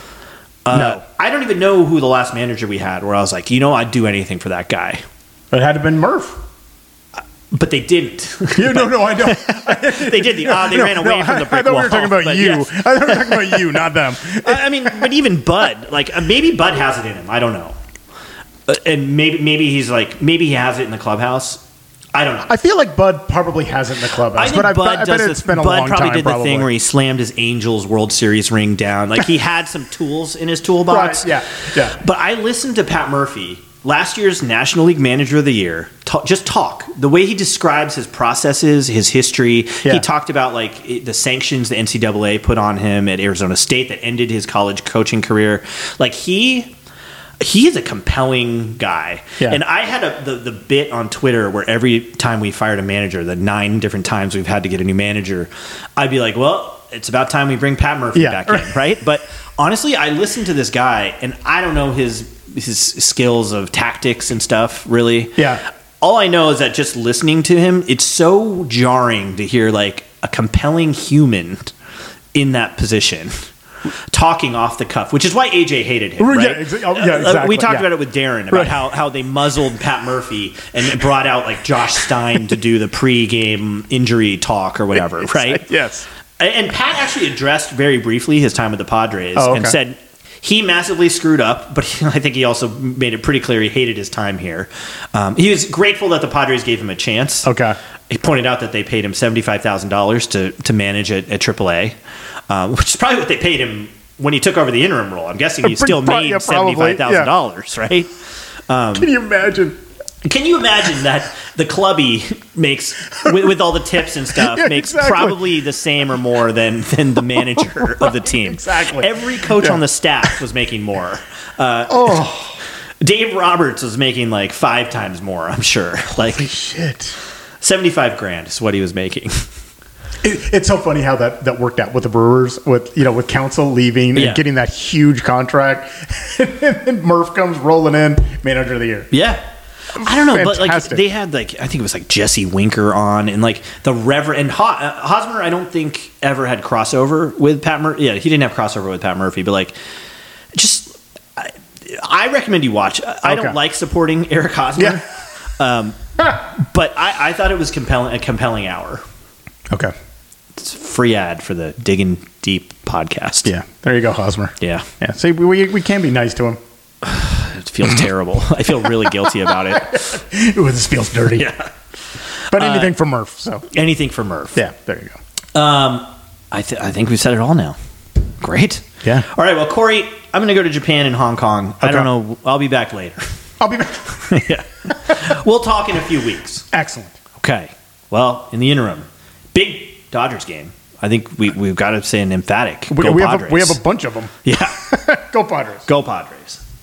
No. I don't even know who the last manager we had where I was like, I'd do anything for that guy. It had to have been Murph. But they didn't. No, I don't. They did. They ran away from the brick wall. I thought we were talking about you. Yes. I thought we were talking about you, not them. I mean, but even Bud, like, maybe Bud has it in him. I don't know. And maybe he's like, maybe he has it in the clubhouse. I don't know. I feel like Bud probably has it in the clubhouse, but I bet it's been a long time. Bud probably did the thing where he slammed his Angels World Series ring down. Like, he had some tools in his toolbox. Right, yeah. But I listened to Pat Murphy, last year's National League Manager of the Year, just talk. The way he describes his processes, his history. Yeah. He talked about, like, the sanctions the NCAA put on him at Arizona State that ended his college coaching career. Like, he is a compelling guy. Yeah. And I had the bit on Twitter where every time we fired a manager, the 9 different times we've had to get a new manager, I'd be like, well, it's about time we bring Pat Murphy back in, right? But honestly, I listened to this guy, and I don't know his skills of tactics and stuff, really. Yeah. All I know is that just listening to him, it's so jarring to hear, like, a compelling human in that position talking off the cuff, which is why AJ hated him, right? Yeah, exactly. We talked about it with Darren about how they muzzled Pat Murphy and brought out, like, Josh Stein to do the pre-game injury talk or whatever, right? Yes. And Pat actually addressed very briefly his time with the Padres and said he massively screwed up, but I think he also made it pretty clear he hated his time here. He was grateful that the Padres gave him a chance. Okay. He pointed out that they paid him $75,000 to manage at AAA. Which is probably what they paid him when he took over the interim role. I'm guessing he still made $75,000, right? Can you imagine? Can you imagine that the clubby makes with all the tips and stuff Yeah, makes exactly. probably the same or more than the manager of the team. Exactly. Every coach Yeah. on the staff was making more. Oh, Dave Roberts was making like 5 times more, I'm sure. Like shit. $75,000 is what he was making. It's so funny how that worked out with the Brewers, with Council leaving Yeah. and getting that huge contract, and then Murph comes rolling in, manager of the year. Yeah. I don't know, but like Fantastic. they had like I think it was like Jesse Winker on, and like the Reverend and Hosmer. I don't think ever had crossover with Pat Murphy. Yeah, he didn't have crossover with Pat Murphy, but like just I recommend you watch. I Okay. don't like supporting Eric Hosmer, Yeah. but I thought it was a compelling hour. Okay. It's a free ad for the Digging Deep podcast. Yeah. There you go, Hosmer. Yeah. Yeah. See, we can be nice to him. It feels terrible. I feel really guilty about it. Ooh, this feels dirty. Yeah. But anything for Murph. So Anything for Murph. yeah, there you go. I think we've said it all now. Great. Yeah. All right. Well, Corey, I'm going to go to Japan and Hong Kong. I Okay. don't know. I'll be back later. I'll be back. Yeah. We'll talk in a few weeks. Excellent. Okay. Well, in the interim, big Dodgers game. I think we've got to say an emphatic. Go We Padres. have a bunch of them. Yeah. Go Padres. Go Padres.